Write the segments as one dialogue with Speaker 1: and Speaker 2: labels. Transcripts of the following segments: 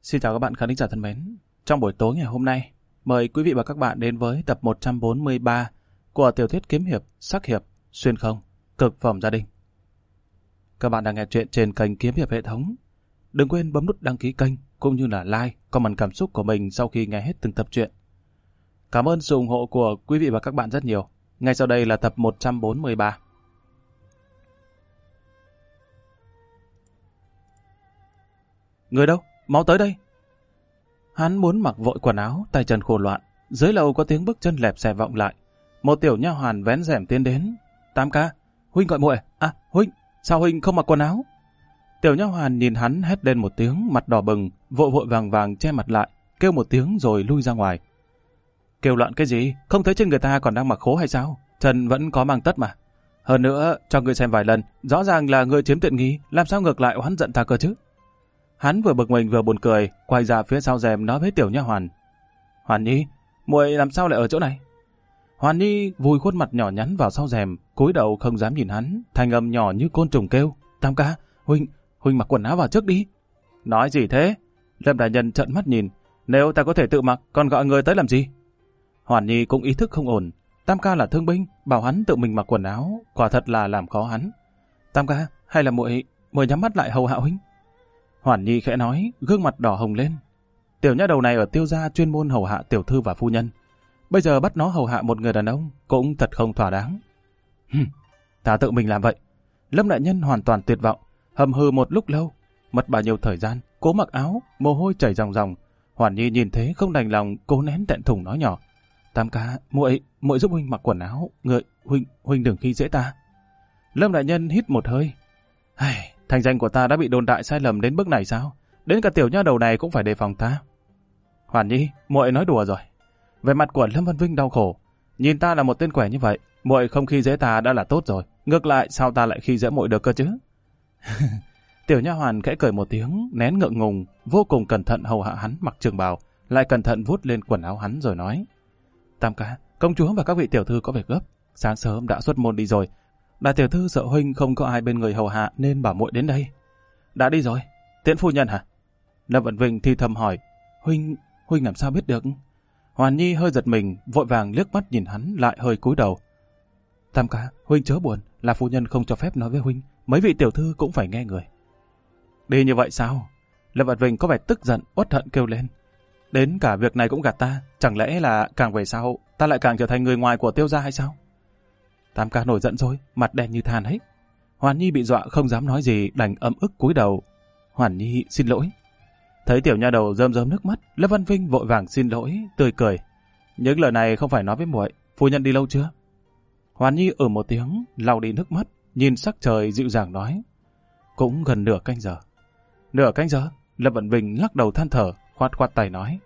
Speaker 1: Xin chào các bạn khán giả thân mến. Trong buổi tối ngày hôm nay, mời quý vị và các bạn đến với tập 143 của tiểu thuyết kiếm hiệp, sắc hiệp, xuyên không, cực phẩm gia đình. Các bạn đang nghe chuyện trên kênh Kiếm Hiệp hệ thống. Đừng quên bấm nút đăng ký kênh cũng như là like, comment cảm xúc của mình sau khi nghe hết từng tập truyện. Cảm ơn sự ủng hộ của quý vị và các bạn rất nhiều. Ngay sau đây là tập 143. Người đâu? Mau tới đây! Hắn muốn mặc vội quần áo, tay chân khô loạn. Dưới lầu có tiếng bước chân lẹp xẹp vọng lại. Một tiểu nha hoàn vén rèm tiến đến. Tam ca, huynh gọi muội. À, huynh, sao huynh không mặc quần áo? Tiểu nha hoàn nhìn hắn hét lên một tiếng, mặt đỏ bừng, vội vội vàng vàng che mặt lại, kêu một tiếng rồi lui ra ngoài. Kêu loạn cái gì? Không thấy trên người ta còn đang mặc khố hay sao? Chân vẫn có mang tất mà. Hơn nữa, cho ngươi xem vài lần, rõ ràng là ngươi chiếm tiện nghi, làm sao ngược lại oán giận ta cơ chứ? Hắn vừa bực mình vừa buồn cười, quay ra phía sau rèm nói với tiểu nha hoàn. Hoàn Nhi, muội làm sao lại ở chỗ này? Hoàn Nhi vùi khuôn mặt nhỏ nhắn vào sau rèm, cúi đầu không dám nhìn hắn, thanh âm nhỏ như côn trùng kêu. Tam ca, huynh mặc quần áo vào trước đi. Nói gì thế? Lâm đại nhân trợn mắt nhìn. Nếu ta có thể tự mặc, còn gọi người tới làm gì? Hoàn Nhi cũng ý thức không ổn. Tam ca là thương binh, bảo hắn tự mình mặc quần áo, quả thật là làm khó hắn. Tam ca, hay là muội nhắm mắt lại hầu hạ huynh? Hoàn Nhi khẽ nói, gương mặt đỏ hồng lên. Tiểu nha đầu này ở Tiêu gia chuyên môn hầu hạ tiểu thư và phu nhân. Bây giờ bắt nó hầu hạ một người đàn ông cũng thật không thỏa đáng. Ta tự mình làm vậy. Lâm đại nhân hoàn toàn tuyệt vọng, hầm hừ một lúc lâu, mất bao nhiêu thời gian, cố mặc áo, mồ hôi chảy ròng ròng. Hoàn Nhi nhìn thế không đành lòng, cố nén thẹn thùng nói nhỏ. Tam ca, muội giúp huynh mặc quần áo, huynh đừng khi dễ ta. Lâm đại nhân hít một hơi. Thành danh của ta đã bị đồn đại sai lầm đến bước này sao? Đến cả tiểu nha đầu này cũng phải đề phòng ta. Hoàn Nhi, muội nói đùa rồi. Về mặt của Lâm Văn Vinh đau khổ, nhìn ta là một tên quẻ như vậy, muội không khi dễ ta đã là tốt rồi. Ngược lại sao ta lại khi dễ muội được cơ chứ? Tiểu nha hoàn khẽ cười một tiếng, nén ngượng ngùng, vô cùng cẩn thận hầu hạ hắn mặc trường bào, lại cẩn thận vuốt lên quần áo hắn rồi nói. Tam ca, công chúa và các vị tiểu thư có việc gấp, sáng sớm đã xuất môn đi rồi. Đại tiểu thư sợ huynh không có ai bên người hầu hạ nên bảo muội đến đây. Đã đi rồi? Tiễn phu nhân hả? Lâm Vận Vinh thì thầm hỏi. Huynh làm sao biết được? Hoàn Nhi hơi giật mình, vội vàng liếc mắt nhìn hắn lại hơi cúi đầu. Tam ca, huynh chớ buồn, là phu nhân không cho phép nói với huynh, mấy vị tiểu thư cũng phải nghe người. Đi như vậy sao? Lâm Vận Vinh có vẻ tức giận, uất hận kêu lên. Đến cả việc này cũng gạt ta, chẳng lẽ là càng về sau ta lại càng trở thành người ngoài của Tiêu gia hay sao? Tam ca nổi giận rồi, mặt đen như than ấy. Hoàn Nhi bị dọa không dám nói gì, đành ấm ức cúi đầu. Hoàn Nhi xin lỗi. Thấy tiểu nha đầu rơm rớm nước mắt, Lâm Văn Vinh vội vàng xin lỗi, tươi cười. Những lời này không phải nói với muội, phu nhân đi lâu chưa? Hoàn Nhi một tiếng, lau đi nước mắt, nhìn sắc trời dịu dàng nói. Cũng gần nửa canh giờ. Nửa canh giờ? Lâm Văn Vinh lắc đầu than thở, khoát khoát tay nói.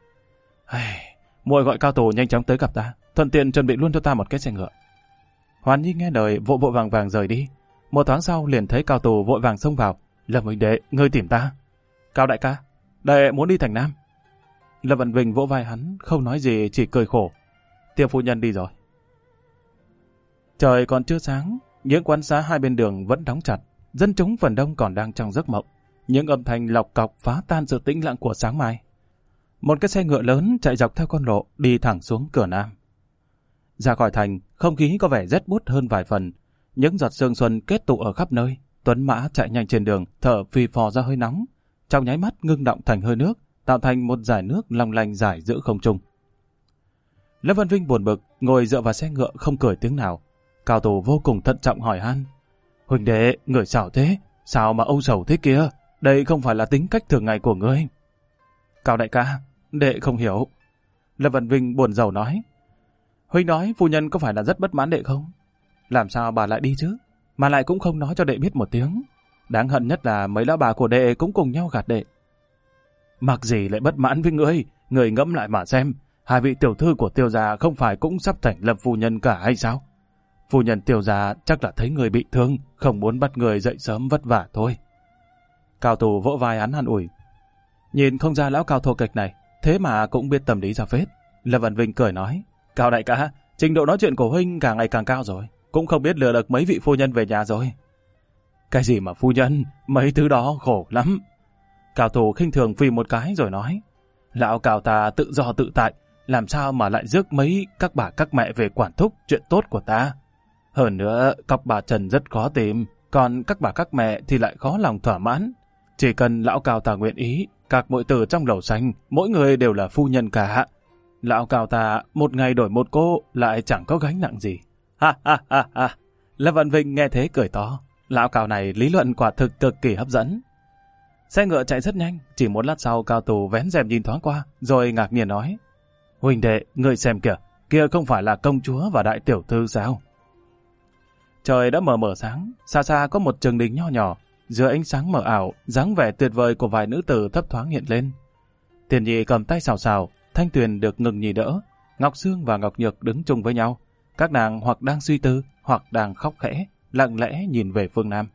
Speaker 1: Muội gọi Cao Tù nhanh chóng tới gặp ta, thuận tiện chuẩn bị luôn cho ta một cái xe ngựa. Hoàn Nhi nghe lời vội vội vàng vàng rời đi. Một thoáng sau liền thấy Cao Tù vội vàng xông vào. Lâm huynh đệ, ngươi tìm ta. Cao đại ca, đệ muốn đi thành Nam. Lâm Vận Vinh vỗ vai hắn, không nói gì chỉ cười khổ. Tiêu phu nhân đi rồi. Trời còn chưa sáng, những quán xá hai bên đường vẫn đóng chặt. Dân chúng phần đông còn đang trong giấc mộng. Những âm thanh lọc cọc phá tan sự tĩnh lặng của sáng mai. Một cái xe ngựa lớn chạy dọc theo con lộ đi thẳng xuống cửa Nam. Ra khỏi thành, không khí có vẻ rét buốt hơn vài phần. Những giọt sương xuân kết tụ ở khắp nơi. Tuấn mã chạy nhanh trên đường, thở phì phò ra hơi nóng. Trong nháy mắt ngưng động thành hơi nước, tạo thành một dải nước long lanh dài giữa không trung. Lâm Văn Vinh buồn bực, ngồi dựa vào xe ngựa không cười tiếng nào. Cao Tù vô cùng thận trọng hỏi han. Huỳnh đệ, người sao thế? Sao mà âu sầu thế kia? Đây không phải là tính cách thường ngày của ngươi. Cao đại ca, đệ không hiểu. Lâm Văn Vinh buồn rầu nói. Huynh nói phu nhân có phải là rất bất mãn đệ không? Làm sao bà lại đi chứ? Mà lại cũng không nói cho đệ biết một tiếng. Đáng hận nhất là mấy lão bà của đệ cũng cùng nhau gạt đệ. Mặc gì lại bất mãn với ngươi? Ngươi ngẫm lại mà xem. Hai vị tiểu thư của Tiêu gia không phải cũng sắp thành lập phu nhân cả hay sao? Phu nhân Tiêu gia chắc là thấy người bị thương, không muốn bắt người dậy sớm vất vả thôi. Cao Tù vỗ vai hắn an ủi. Nhìn không ra lão Cao thô kệch này, thế mà cũng biết tâm lý ra phết. Lâm Văn Vinh cười nói. Cao đại ca, trình độ nói chuyện của huynh càng ngày càng cao rồi. Cũng không biết lừa được mấy vị phu nhân về nhà rồi. Cái gì mà phu nhân, mấy thứ đó khổ lắm. Cao thủ khinh thường phì một cái rồi nói, lão Cao ta tự do tự tại, làm sao mà lại rước mấy các bà các mẹ về quản thúc chuyện tốt của ta. Hơn nữa, cọc bà Trần rất khó tìm, còn các bà các mẹ thì lại khó lòng thỏa mãn. Chỉ cần lão Cao ta nguyện ý, các muội tử trong lầu xanh, mỗi người đều là phu nhân cả. Lão Cao ta một ngày đổi một cô lại chẳng có gánh nặng gì. Ha ha ha ha. Lâm Văn Vinh nghe thế cười to. Lão Cao này lý luận quả thực cực kỳ hấp dẫn. Xe ngựa chạy rất nhanh, chỉ một lát sau Cao Tù vén rèm nhìn thoáng qua, rồi ngạc nhiên nói, huynh đệ, ngươi xem kìa, kia không phải là công chúa và đại tiểu thư sao? Trời đã mờ sáng, xa xa có một trường đình nho nhỏ, dưới ánh sáng mờ ảo, dáng vẻ tuyệt vời của vài nữ tử thấp thoáng hiện lên. Tiền Nhi cầm tay xào xào, Thanh Tuyền được Ngưng Nhi đỡ, Ngọc Sương và Ngọc Nhược đứng chung với nhau. Các nàng hoặc đang suy tư, hoặc đang khóc khẽ, lặng lẽ nhìn về phương Nam.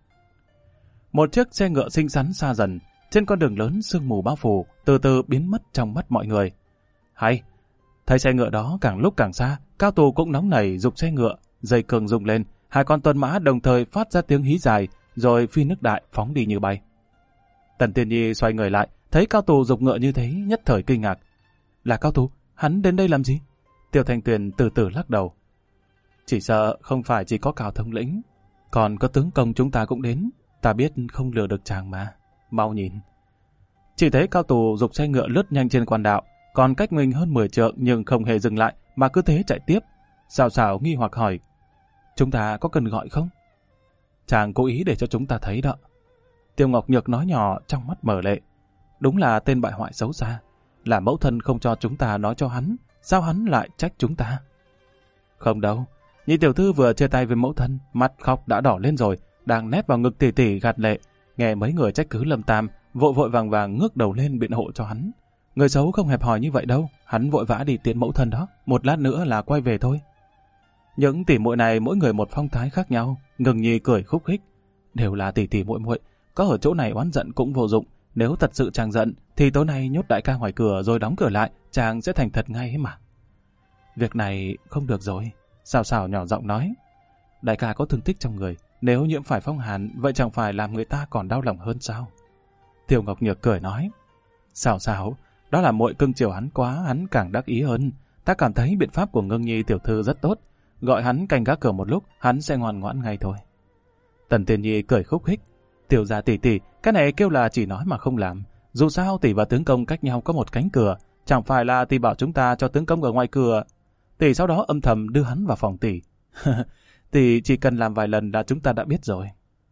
Speaker 1: Một chiếc xe ngựa xinh xắn xa dần, trên con đường lớn sương mù bao phủ, từ từ biến mất trong mắt mọi người. Hay, thấy xe ngựa đó càng lúc càng xa, Cao Tù cũng nóng nảy giục xe ngựa, dây cương rung lên, hai con tuần mã đồng thời phát ra tiếng hí dài, rồi phi nước đại phóng đi như bay. Tần Tiên Nhi xoay người lại, thấy Cao Tù giục ngựa như thế, nhất thời kinh ngạc. Là Cao Tù, hắn đến đây làm gì? Tiêu Thanh Tuyền từ từ lắc đầu. Chỉ sợ không phải chỉ có Cao thống lĩnh, còn có tướng công chúng ta cũng đến. Ta biết không lừa được chàng mà. Mau nhìn. Chỉ thấy Cao Tù giục xe ngựa lướt nhanh trên quan đạo, còn cách mình hơn 10 trượng nhưng không hề dừng lại mà cứ thế chạy tiếp. Xào xào nghi hoặc hỏi, chúng ta có cần gọi không? Chàng cố ý để cho chúng ta thấy đó. Tiêu Ngọc Nhược nói nhỏ trong mắt mở lệ. Đúng là tên bại hoại xấu xa. Là mẫu thân không cho chúng ta nói cho hắn, sao hắn lại trách chúng ta? Không đâu. Nhị tiểu thư vừa chia tay với mẫu thân, mắt khóc đã đỏ lên rồi, đang nép vào ngực tỉ tỉ gạt lệ. Nghe mấy người trách cứ Lâm Tam, vội vội vàng vàng ngước đầu lên biện hộ cho hắn. Người xấu không hẹp hòi như vậy đâu, hắn vội vã đi tiễn mẫu thân đó, một lát nữa là quay về thôi. Những tỷ muội này mỗi người một phong thái khác nhau, Ngưng Nhi cười khúc khích. Đều là tỷ tỷ muội muội, có ở chỗ này oán giận cũng vô dụng. Nếu thật sự chàng giận, thì tối nay nhốt đại ca ngoài cửa rồi đóng cửa lại, chàng sẽ thành thật ngay ấy mà. Việc này không được rồi, Xào Xào nhỏ giọng nói. Đại ca có thương tích trong người, nếu nhiễm phải phong hàn, vậy chẳng phải làm người ta còn đau lòng hơn sao? Tiêu Ngọc Nhược cười nói. Xào Xào, đó là muội cưng chiều hắn quá, hắn càng đắc ý hơn. Ta cảm thấy biện pháp của Ngưng Nhi tiểu thư rất tốt. Gọi hắn canh gác cửa một lúc, hắn sẽ ngoan ngoãn ngay thôi. Tần Tiên Nhi cười khúc khích. Tiểu gia tỷ tỷ, cái này kêu là chỉ nói mà không làm. Dù sao tỷ và tướng công cách nhau có một cánh cửa, chẳng phải là tỷ bảo chúng ta cho tướng công ở ngoài cửa. Tỷ sau đó âm thầm đưa hắn vào phòng tỷ. Tỷ chỉ cần làm vài lần là chúng ta đã biết rồi.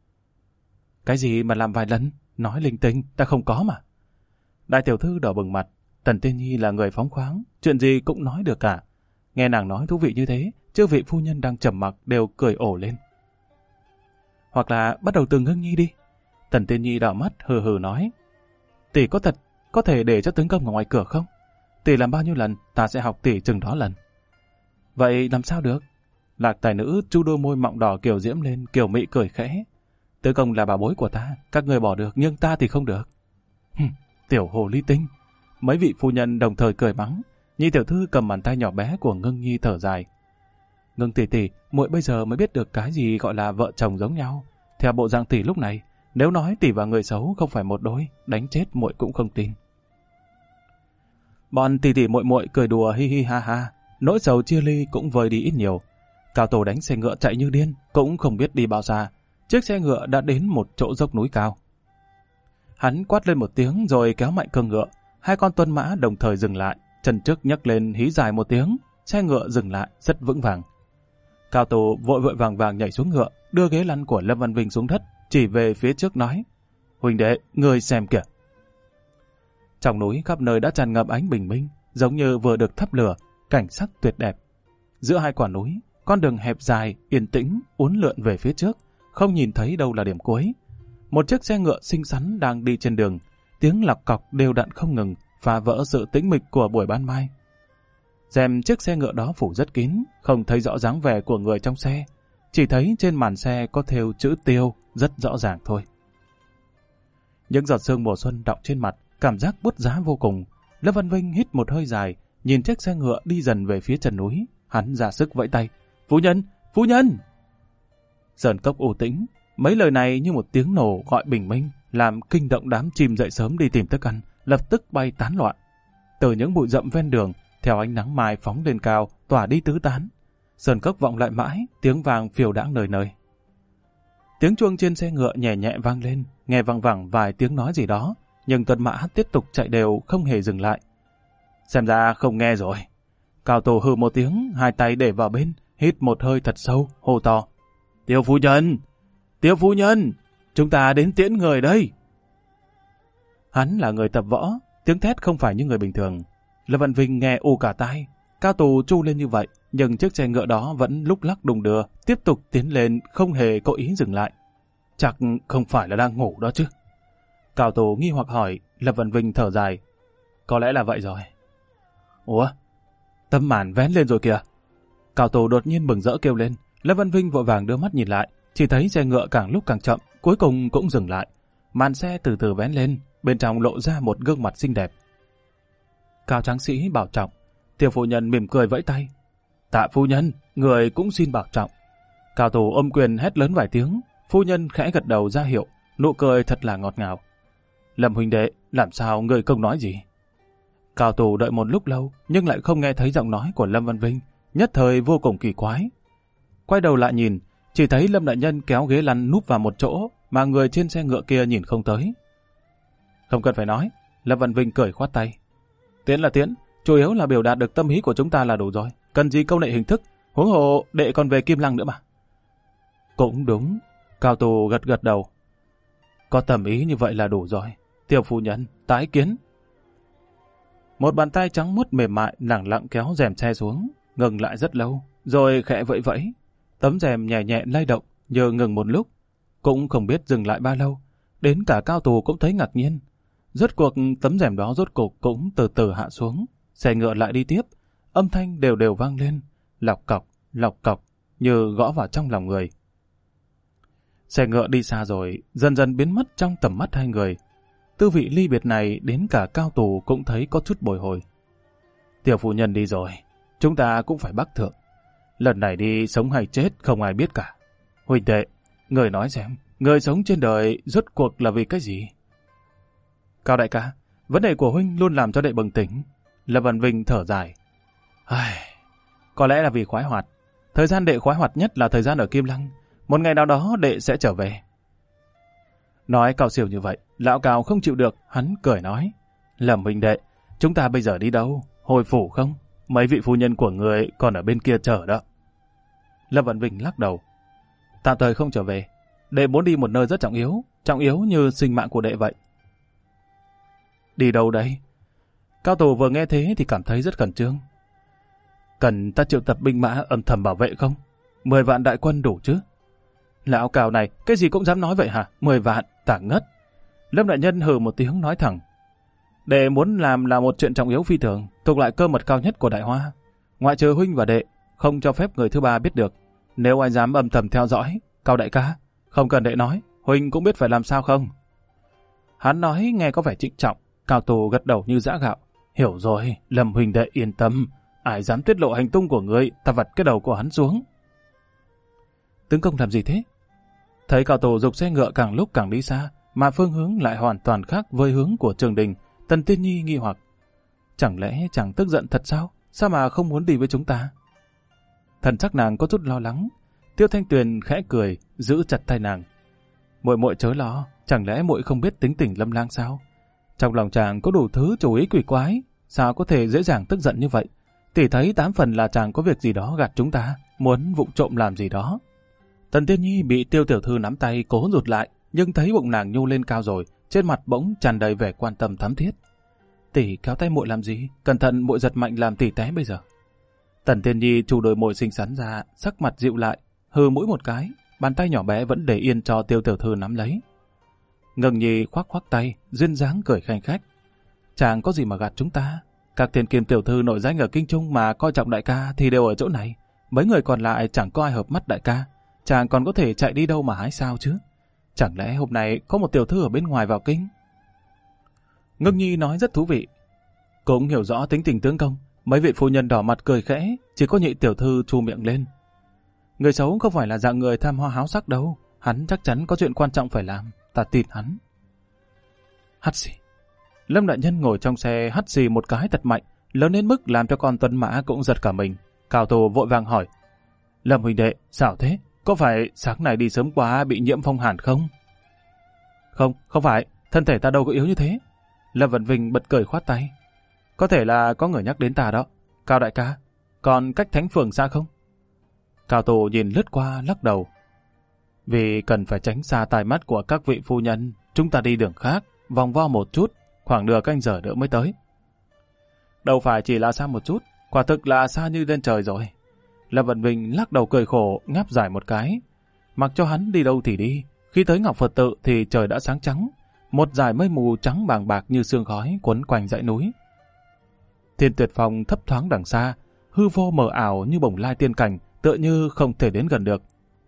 Speaker 1: Cái gì mà làm vài lần? Nói linh tinh, ta không có mà. Đại tiểu thư đỏ bừng mặt. Tần Tiên Nhi là người phóng khoáng, chuyện gì cũng nói được cả. Nghe nàng nói thú vị như thế, chư vị phu nhân đang trầm mặc đều cười ổ lên. Hoặc là bắt đầu từ Ngưng Nhi đi. Tần Tiên Nhi đỏ mắt hừ hừ nói. Tỷ có thật có thể để cho tướng công ở ngoài cửa không? Tỷ làm bao nhiêu lần, ta sẽ học tỷ chừng đó lần. Vậy làm sao được? Lạc tài nữ chu đôi môi mọng đỏ kiểu diễm lên, kiểu mị cười khẽ. Tướng công là bảo bối của ta, các người bỏ được nhưng ta thì không được. Tiểu hồ ly tinh. Mấy vị phu nhân đồng thời cười mắng. Nhi tiểu thư cầm bàn tay nhỏ bé của Ngưng Nhi thở dài. Ngưng tỷ tỷ, muội bây giờ mới biết được cái gì gọi là vợ chồng giống nhau. Theo bộ dạng tỷ lúc này, nếu nói tỷ và người xấu không phải một đôi, đánh chết muội cũng không tin. Bọn tỷ tỷ muội muội cười đùa hi hi ha ha, nỗi sầu chia ly cũng vơi đi ít nhiều. Cao Tổ đánh xe ngựa chạy như điên, cũng không biết đi bao xa. Chiếc xe ngựa đã đến một chỗ dốc núi cao. Hắn quát lên một tiếng rồi kéo mạnh cương ngựa. Hai con tuân mã đồng thời dừng lại, chân trước nhấc lên hí dài một tiếng, xe ngựa dừng lại rất vững vàng. Cao Tổ vội vội vàng vàng nhảy xuống ngựa, đưa ghế lăn của Lâm Văn Vinh xuống đất, chỉ về phía trước nói: "Huynh đệ, ngươi xem kìa." Trong núi khắp nơi đã tràn ngập ánh bình minh, giống như vừa được thắp lửa, cảnh sắc tuyệt đẹp. Giữa hai quả núi, con đường hẹp dài, yên tĩnh, uốn lượn về phía trước, không nhìn thấy đâu là điểm cuối. Một chiếc xe ngựa xinh xắn đang đi trên đường, tiếng lọc cọc đều đặn không ngừng, phá vỡ sự tĩnh mịch của buổi ban mai. Rèm chiếc xe ngựa đó phủ rất kín, không thấy rõ dáng vẻ của người trong xe, chỉ thấy trên màn xe có thêu chữ Tiêu rất rõ ràng thôi. Những giọt sương mùa xuân đọng trên mặt, cảm giác bút giá vô cùng. Lâm Văn Vinh hít một hơi dài, nhìn chiếc xe ngựa đi dần về phía chân núi, hắn ra sức vẫy tay: "Phu nhân, phu nhân!" Sơn cốc u tĩnh, mấy lời này như một tiếng nổ gọi bình minh, làm kinh động đám chim dậy sớm đi tìm thức ăn, lập tức bay tán loạn. Từ những bụi rậm ven đường, theo ánh nắng mai phóng lên cao, tỏa đi tứ tán. Sơn cốc vọng lại mãi, tiếng vàng phiêu đãng nơi nơi. Tiếng chuông trên xe ngựa nhẹ nhẹ vang lên, nghe văng vẳng vài tiếng nói gì đó, nhưng tuần mã tiếp tục chạy đều không hề dừng lại. Xem ra không nghe rồi. Cao Tổ hừ một tiếng, hai tay để vào bên, hít một hơi thật sâu, hô to. Tiêu phu nhân! Tiêu phu nhân! Chúng ta đến tiễn người đây! Hắn là người tập võ, tiếng thét không phải như người bình thường. Lâm Văn Vinh nghe u cả tai. Cao Tổ tru lên như vậy, nhưng chiếc xe ngựa đó vẫn lúc lắc đùng đưa, tiếp tục tiến lên, không hề có ý dừng lại. Chắc không phải là đang ngủ đó chứ? Cao Tổ nghi hoặc hỏi. Lâm Văn Vinh thở dài. Có lẽ là vậy rồi. Ủa? Tấm màn vén lên rồi kìa. Cao Tổ đột nhiên mừng rỡ kêu lên. Lâm Văn Vinh vội vàng đưa mắt nhìn lại, chỉ thấy xe ngựa càng lúc càng chậm, cuối cùng cũng dừng lại. Màn xe từ từ vén lên, bên trong lộ ra một gương mặt xinh đẹp. Cao tráng sĩ bảo trọng. Tiêu phu nhân mỉm cười vẫy tay. Tạ phu nhân, người cũng xin bảo trọng. Cao Tổ ôm quyền hét lớn vài tiếng. Phu nhân khẽ gật đầu ra hiệu, nụ cười thật là ngọt ngào. Lâm huynh đệ, làm sao người không nói gì? Cao Tổ đợi một lúc lâu, nhưng lại không nghe thấy giọng nói của Lâm Văn Vinh, nhất thời vô cùng kỳ quái. Quay đầu lại nhìn, chỉ thấy Lâm đại nhân kéo ghế lăn núp vào một chỗ, mà người trên xe ngựa kia nhìn không tới. Không cần phải nói, Lâm Văn Vinh cười khoát tay. Tiễn là tiễn, chủ yếu là biểu đạt được tâm ý của chúng ta là đủ rồi, cần gì câu nệ hình thức, huống hồ đệ còn về Kim Lăng nữa mà. Cũng đúng, Cao Tổ gật gật đầu. Có tầm ý như vậy là đủ rồi. Tiêu phu nhân, tái kiến. Một bàn tay trắng muốt mềm mại lẳng lặng kéo rèm xe xuống, ngừng lại rất lâu, rồi khẽ vẫy vẫy. Tấm rèm nhẹ nhẹ lay động, như ngừng một lúc, cũng không biết dừng lại bao lâu. Đến cả Cao Tổ cũng thấy ngạc nhiên. Rốt cuộc tấm rèm đó rốt cuộc cũng từ từ hạ xuống, xe ngựa lại đi tiếp, âm thanh đều đều vang lên, lọc cọc, như gõ vào trong lòng người. Xe ngựa đi xa rồi, dần dần biến mất trong tầm mắt hai người. Tư vị ly biệt này đến cả Cao Tổ cũng thấy có chút bồi hồi. Tiểu phu nhân đi rồi, chúng ta cũng phải bắc thượng. Lần này đi sống hay chết không ai biết cả. Huynh đệ, người nói xem, người sống trên đời rốt cuộc là vì cái gì? Cao đại ca, vấn đề của huynh luôn làm cho đệ bừng tỉnh. Lâm Văn Vinh thở dài. Có lẽ là vì khoái hoạt. Thời gian đệ khoái hoạt nhất là thời gian ở Kim Lăng. Một ngày nào đó đệ sẽ trở về. Nói cao siêu như vậy, lão Cao không chịu được, hắn cười nói. Lâm huynh đệ, chúng ta bây giờ đi đâu? Hồi phủ không? Mấy vị phu nhân của người còn ở bên kia chờ đó. Lâm Văn Vinh lắc đầu. Tạm thời không trở về. Đệ muốn đi một nơi rất trọng yếu như sinh mạng của đệ vậy. Đi đâu đấy? Cao Tổ vừa nghe thế thì cảm thấy rất khẩn trương. Cần ta triệu tập binh mã âm thầm bảo vệ không? 10 vạn đại quân đủ chứ? Lão Cao này, cái gì cũng dám nói vậy hả? 10 vạn, tả ngất. Lâm đại nhân hừ một tiếng nói thẳng. Đệ muốn làm là một chuyện trọng yếu phi thường, thuộc lại cơ mật cao nhất của Đại Hoa. Ngoại trừ huynh và đệ, không cho phép người thứ ba biết được. Nếu ai dám âm thầm theo dõi, Cao đại ca, không cần đệ nói, huynh cũng biết phải làm sao không? Hắn nói nghe có vẻ trịnh trọng, Cao Tổ gật đầu như giã gạo. Hiểu rồi, Lâm huynh đệ yên tâm, ai dám tiết lộ hành tung của người, ta vặt cái đầu của hắn xuống. Tướng công làm gì thế? Thấy Cao Tổ dục xe ngựa càng lúc càng đi xa, mà phương hướng lại hoàn toàn khác với hướng của Trường Đình. Tần Tiên Nhi nghi hoặc. Chẳng lẽ chàng tức giận thật sao? Sao mà không muốn đi với chúng ta? Thần sắc nàng có chút lo lắng. Tiêu Thanh Tuyền khẽ cười, giữ chặt tay nàng. Muội muội chớ lo, chẳng lẽ muội không biết tính tình Lâm Lang sao? Trong lòng chàng có đủ thứ chủ ý quỷ quái, sao có thể dễ dàng tức giận như vậy? Tỷ thấy 8 phần là chàng có việc gì đó gạt chúng ta, muốn vụng trộm làm gì đó. Tần Tiên Nhi bị Tiêu tiểu thư nắm tay cố rụt lại, nhưng thấy bụng nàng nhô lên cao rồi, trên mặt bỗng tràn đầy vẻ quan tâm thắm thiết. Tỷ kéo tay muội làm gì? Cẩn thận muội giật mạnh làm tỷ té bây giờ. Tần Tiên Nhi chu đôi môi xinh xắn ra, sắc mặt dịu lại, hừ mũi một cái, bàn tay nhỏ bé vẫn để yên cho Tiêu tiểu thư nắm lấy. Ngừng Nhi khoác khoác tay, duyên dáng cười khanh khách. Chàng có gì mà gạt chúng ta? Các thiên kiêm tiểu thư nổi danh ở Kinh Trung mà coi trọng đại ca thì đều ở chỗ này. Mấy người còn lại chẳng có ai hợp mắt đại ca. Chàng còn có thể chạy đi đâu mà hái sao chứ? Chẳng lẽ hôm nay có một tiểu thư ở bên ngoài vào kinh? Ngưng Nhi nói rất thú vị. Cũng hiểu rõ tính tình tướng công. Mấy vị phu nhân đỏ mặt cười khẽ, chỉ có Nhị tiểu thư chu miệng lên. Người xấu không phải là dạng người tham hoa háo sắc đâu. Hắn chắc chắn có chuyện quan trọng phải làm. Ta tin hắn. Hắt xì. Lâm đại nhân ngồi trong xe hắt xì một cái thật mạnh, lớn đến mức làm cho con tuấn mã cũng giật cả mình. Cao thủ vội vàng hỏi, Lâm huynh đệ, sao thế? Có phải sáng nay đi sớm quá bị nhiễm phong hàn không? Không phải, thân thể ta đâu có yếu như thế. Lâm Vân Vinh bật cười khoát tay. Có thể là có người nhắc đến ta đó. Cao đại ca, còn cách Thánh Phường xa không? Cao thủ nhìn lướt qua lắc đầu. Vì cần phải tránh xa tai mắt của các vị phu nhân, chúng ta đi đường khác, vòng vo một chút, khoảng nửa canh giờ nữa mới tới. Đâu phải chỉ là xa một chút, quả thực là xa như lên trời rồi. Lâm Vân Vinh lắc đầu cười khổ, ngáp dài một cái. Mặc cho hắn đi đâu thì đi, khi tới Ngọc Phật Tự thì trời đã sáng trắng, một dải mây mù trắng bàng bạc như sương khói quấn quanh dãy núi. Thiên Tuyệt Phong thấp thoáng đằng xa, hư vô mờ ảo như bồng lai tiên cảnh, tựa như không thể đến gần được.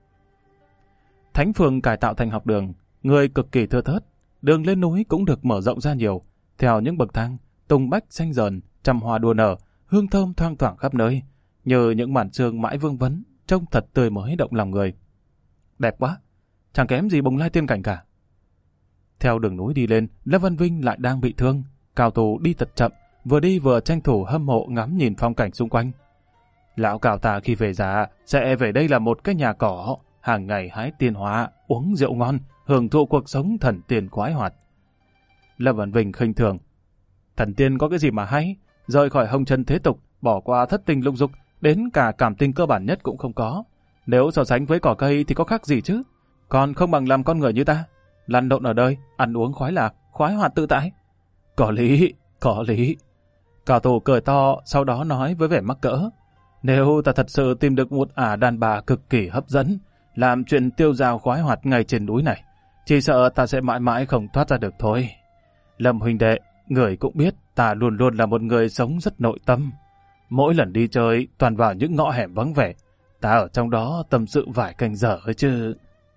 Speaker 1: Thánh Phường cải tạo thành học đường, người cực kỳ thưa thớt, đường lên núi cũng được mở rộng ra nhiều, theo những bậc thang, tùng bách xanh rờn, trăm hoa đua nở, hương thơm thoang thoảng khắp nơi, như những màn sương mãi vương vấn, trông thật tươi mới động lòng người. Đẹp quá, chẳng kém gì bồng lai tiên cảnh cả. Theo đường núi đi lên, Lâm Văn Vinh lại đang bị thương, Cao thủ đi thật chậm, vừa đi vừa tranh thủ hâm mộ ngắm nhìn phong cảnh xung quanh. Lão Cao ta khi về già sẽ về đây là một cái nhà cỏ, hàng ngày hái tiên hoa, uống rượu ngon, hưởng thụ cuộc sống thần tiên khoái hoạt. Lâm Văn Vinh khinh thường, thần tiên có cái gì mà hay, rời khỏi hồng trần thế tục, bỏ qua thất tình lục dục, đến cả cảm tình cơ bản nhất cũng không có. Nếu so sánh với cỏ cây thì có khác gì chứ, còn không bằng làm con người như ta, lăn lộn ở đời, ăn uống khoái lạc, khoái hoạt tự tại. Có lý, có lý. Cao thủ cười to, sau đó nói với vẻ mắc cỡ, nếu ta thật sự tìm được một ả đàn bà cực kỳ hấp dẫn, làm chuyện tiêu dao khoái hoạt ngay trên núi này, chỉ sợ ta sẽ mãi mãi không thoát ra được thôi. Lâm huynh đệ, người cũng biết ta luôn luôn là một người sống rất nội tâm. Mỗi lần đi chơi toàn vào những ngõ hẻm vắng vẻ, ta ở trong đó tâm sự vài canh giờ ấy chứ.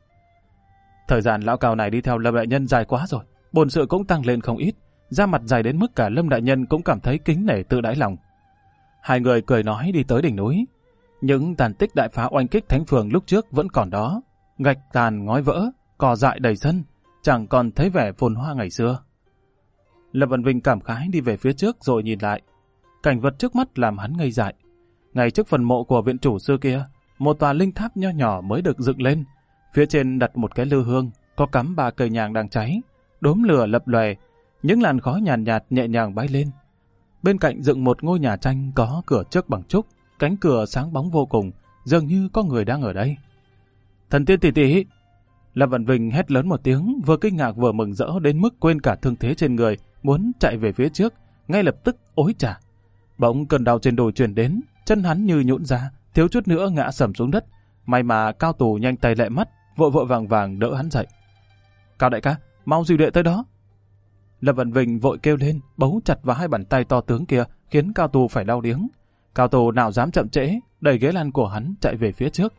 Speaker 1: Thời gian lão Cao này đi theo Lâm đại nhân dài quá rồi, bổn sự cũng tăng lên không ít, da mặt dài đến mức cả Lâm đại nhân cũng cảm thấy kính nể tự đáy lòng. Hai người cười nói đi tới đỉnh núi. Những tàn tích đại phá oanh kích Thánh Phường lúc trước vẫn còn đó, gạch tàn ngói vỡ, cỏ dại đầy sân, chẳng còn thấy vẻ phồn hoa ngày xưa. Lâm Văn Vinh cảm khái đi về phía trước rồi nhìn lại. Cảnh vật trước mắt làm hắn ngây dại. Ngay trước phần mộ của viện chủ xưa kia, một tòa linh tháp nho nhỏ mới được dựng lên. Phía trên đặt một cái lư hương, có cắm 3 cây nhang đang cháy, đốm lửa lập lòe, những làn khói nhàn nhạt nhẹ nhàng bay lên. Bên cạnh dựng một ngôi nhà tranh có cửa trước bằng trúc, cánh cửa sáng bóng vô cùng, dường như có người đang ở đây. Thần tiên tỷ tỷ! Lâm Văn Vinh hét lớn một tiếng, vừa kinh ngạc vừa mừng rỡ đến mức quên cả thương thế trên người, muốn chạy về phía trước, ngay lập tức ối chà. Bỗng cơn đau trên đùi truyền đến, chân hắn như nhũn ra, thiếu chút nữa ngã sầm xuống đất. May mà Cao thủ nhanh tay lẹ mắt, vội vội vàng vàng đỡ hắn dậy. Cao đại ca, mau dìu đệ tới đó! Lâm Văn Vinh vội kêu lên, bấu chặt vào hai bàn tay to tướng kia, khiến Cao thủ phải đau điếng. Cao thủ nào dám chậm trễ, đẩy ghế lăn của hắn chạy về phía trước.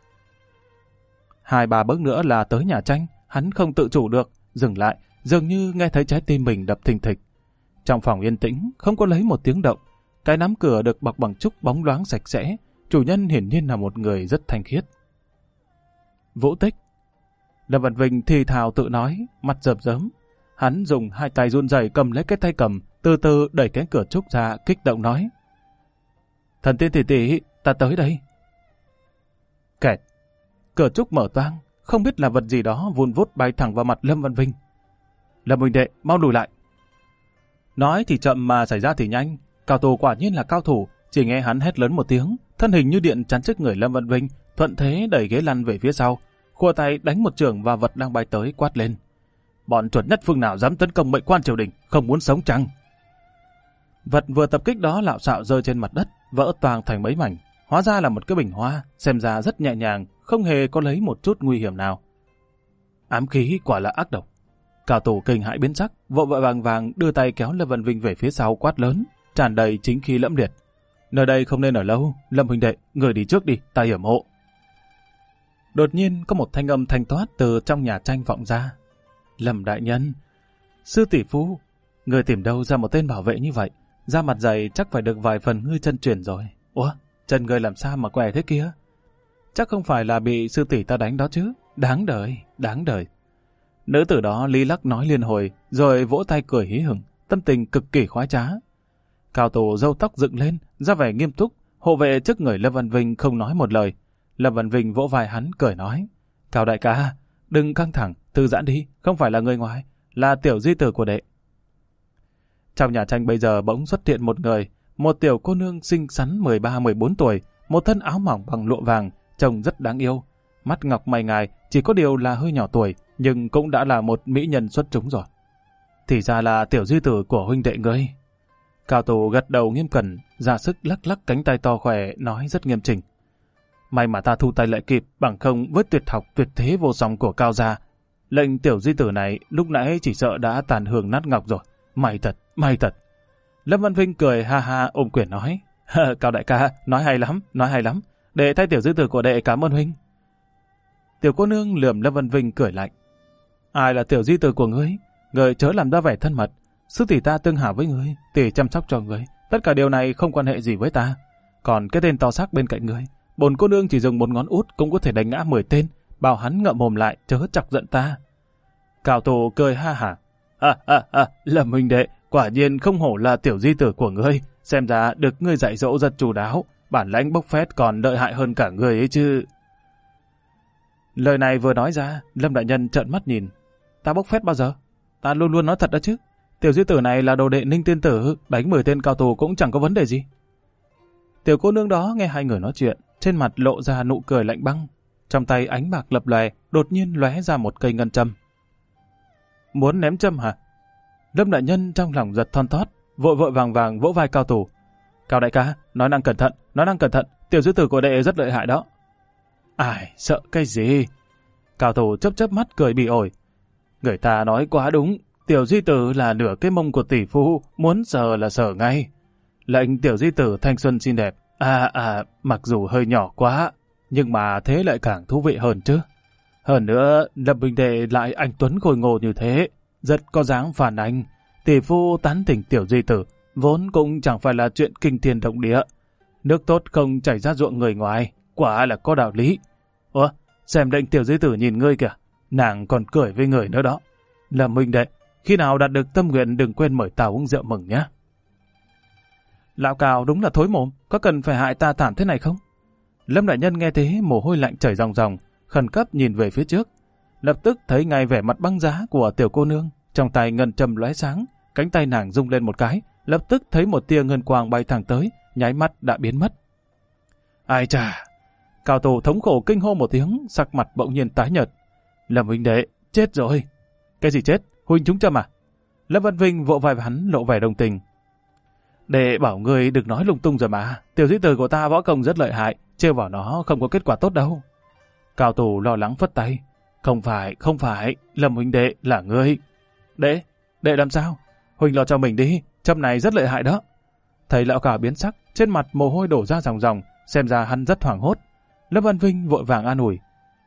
Speaker 1: 2-3 bước nữa là tới nhà tranh, hắn không tự chủ được, dừng lại, dường như nghe thấy trái tim mình đập thình thịch. Trong phòng yên tĩnh, không có lấy một tiếng động. Cái nắm cửa được bọc bằng trúc bóng loáng sạch sẽ, chủ nhân hiển nhiên là một người rất thanh khiết. Vũ Tích. Lâm Văn Vinh thì thào tự nói, mặt rợp rớm. Hắn dùng hai tay run rẩy cầm lấy cái tay cầm, từ từ đẩy cánh cửa trúc ra, kích động nói. Thần tiên tỷ tỷ, ta tới đây. Kẹt. Cửa trúc mở toang, không biết là vật gì đó vun vút bay thẳng vào mặt Lâm Văn Vinh. Lâm huynh đệ, mau lùi lại. Nói thì chậm mà xảy ra thì nhanh. Cao thủ quả nhiên là cao thủ, chỉ nghe hắn hét lớn một tiếng, thân hình như điện chắn trước người Lâm Văn Vinh, thuận thế đẩy ghế lăn về phía sau, khua tay đánh một chưởng vào vật đang bay tới, quát lên. Bọn chuột nhất phương nào dám tấn công mệnh quan triều đình, không muốn sống chăng? Vật vừa tập kích đó lạo xạo rơi trên mặt đất, vỡ toang thành mấy mảnh. Hóa ra là một cái bình hoa, xem ra rất nhẹ nhàng, không hề có lấy một chút nguy hiểm nào. Ám khí quả là ác độc. Cao thủ kinh hãi biến sắc, vội vội vàng vàng đưa tay kéo Lâm Văn Vinh về phía sau, quát lớn, tràn đầy chính khí lẫm liệt. Nơi đây không nên ở lâu, Lâm huynh đệ, người đi trước đi, ta yểm hộ. Đột nhiên có một thanh âm thanh thoát từ trong nhà tranh vọng ra. Lâm đại nhân, sư tỷ phu, người tìm đâu ra một tên bảo vệ như vậy? Da mặt dày chắc phải được vài phần ngươi chân truyền rồi. Ủa, chân ngươi làm sao mà què thế kia? Chắc không phải là bị sư tỷ ta đánh đó chứ? Đáng đời, đáng đời. Nữ tử đó lý lắc nói liên hồi, rồi vỗ tay cười hí hửng, tâm tình cực kỳ khoái trá. Cao Tù râu tóc dựng lên, ra vẻ nghiêm túc, hộ vệ trước người Lâm Văn Vinh không nói một lời. Lâm Văn Vinh vỗ vai hắn cười nói, Cao đại ca, đừng căng thẳng, thư giãn đi, không phải là người ngoài, là tiểu di tử của đệ. Trong nhà tranh bây giờ bỗng xuất hiện một người, một tiểu cô nương xinh xắn 13-14 tuổi, một thân áo mỏng bằng lụa vàng, trông rất đáng yêu. Mắt ngọc mày ngài, chỉ có điều là hơi nhỏ tuổi, nhưng cũng đã là một mỹ nhân xuất chúng rồi. Thì ra là tiểu di tử của huynh đệ ngươi. Cao Tù gật đầu nghiêm cẩn, ra sức lắc lắc cánh tay to khỏe, nói rất nghiêm chỉnh. May mà ta thu tay lại kịp, bằng không với tuyệt học tuyệt thế vô song của Cao gia, lệnh tiểu di tử này lúc nãy chỉ sợ đã tàn hương nát ngọc rồi. May thật, may thật. Lâm Văn Vinh cười ha ha ôm quyền nói, Cao đại ca, nói hay lắm, đệ thay tiểu di tử của đệ cảm ơn huynh. Tiểu cô nương lườm Lâm Văn Vinh cười lạnh. Ai là tiểu di tử của ngươi? Ngươi chớ làm ra vẻ thân mật. Sư tỷ ta tương hảo với ngươi, tỷ chăm sóc cho ngươi. Tất cả điều này không quan hệ gì với ta. Còn cái tên to xác bên cạnh ngươi, bổn cô nương chỉ dùng một ngón út cũng có thể đánh ngã 10 tên. Bảo hắn ngậm mồm lại chớ chọc giận ta. Cao Tù cười ha hả. Lâm huynh đệ, quả nhiên không hổ là tiểu di tử của ngươi. Xem ra được ngươi dạy dỗ rất chu đáo. Bản lãnh bốc phét còn lợi hại hơn cả ngươi ấy chứ. Lời này vừa nói ra, Lâm đại nhân trợn mắt nhìn. Ta bốc phét bao giờ? Ta luôn luôn nói thật đó chứ. Tiểu di tử này là đồ đệ Ninh tiên tử, đánh 10 tên cao thủ cũng chẳng có vấn đề gì. Tiểu cô nương đó nghe hai người nói chuyện, trên mặt lộ ra nụ cười lạnh băng. Trong tay ánh bạc lập lòe, đột nhiên lóe ra một cây ngân châm. Muốn ném châm hả? Lâm đại nhân trong lòng giật thon thót, vội vội vàng vàng vỗ vai Cao Tù. Cao đại ca, nói năng cẩn thận, tiểu di tử của đệ rất lợi hại đó. Ai, sợ cái gì? Cao Tù chớp chớp mắt cười bỉ ổi. Người ta nói quá đúng, tiểu di tử là nửa cái mông của tỷ phu, muốn sờ là sờ ngay. Lệnh tiểu di tử thanh xuân xinh đẹp, mặc dù hơi nhỏ quá, nhưng mà thế lại càng thú vị hơn chứ. Hơn nữa, Lâm huynh đệ lại anh tuấn khôi ngô như thế, rất có dáng phản anh. Tỷ phu tán tỉnh tiểu di tử, vốn cũng chẳng phải là chuyện kinh thiên động địa. Nước tốt không chảy ra ruộng người ngoài, quả là có đạo lý. Ủa, xem lệnh tiểu di tử nhìn ngươi kìa, nàng còn cười với người nữa đó. Lâm huynh đệ, khi nào đạt được tâm nguyện đừng quên mời tao uống rượu mừng nhé. Lão Cao đúng là thối mồm, có cần phải hại ta thảm thế này không? Lâm đại nhân nghe thế mồ hôi lạnh chảy ròng ròng, khẩn cấp nhìn về phía trước. Lập tức thấy ngay vẻ mặt băng giá của tiểu cô nương, trong tay ngân châm lóe sáng, cánh tay nàng rung lên một cái, lập tức thấy một tia ngân quang bay thẳng tới, nháy mắt đã biến mất. Ai chà! Cao Tù thống khổ kinh hô một tiếng, sắc mặt bỗng nhiên tái nhợt. Lâm huynh đệ, chết rồi! Cái gì chết? Huynh trúng châm à? Lâm Văn Vinh vỗ vai hắn lộ vẻ đồng tình. Đệ bảo người đừng nói lung tung rồi mà, tiểu di tử của ta võ công rất lợi hại, trêu vào nó không có kết quả tốt đâu. Cao Tù lo lắng phất tay. Không phải, Lâm huynh đệ là ngươi. Đệ làm sao? Huynh lo cho mình đi, châm này rất lợi hại đó. Thấy lão Cao biến sắc, trên mặt mồ hôi đổ ra ròng ròng, xem ra hắn rất hoảng hốt. Lâm Văn Vinh vội vàng an ủi.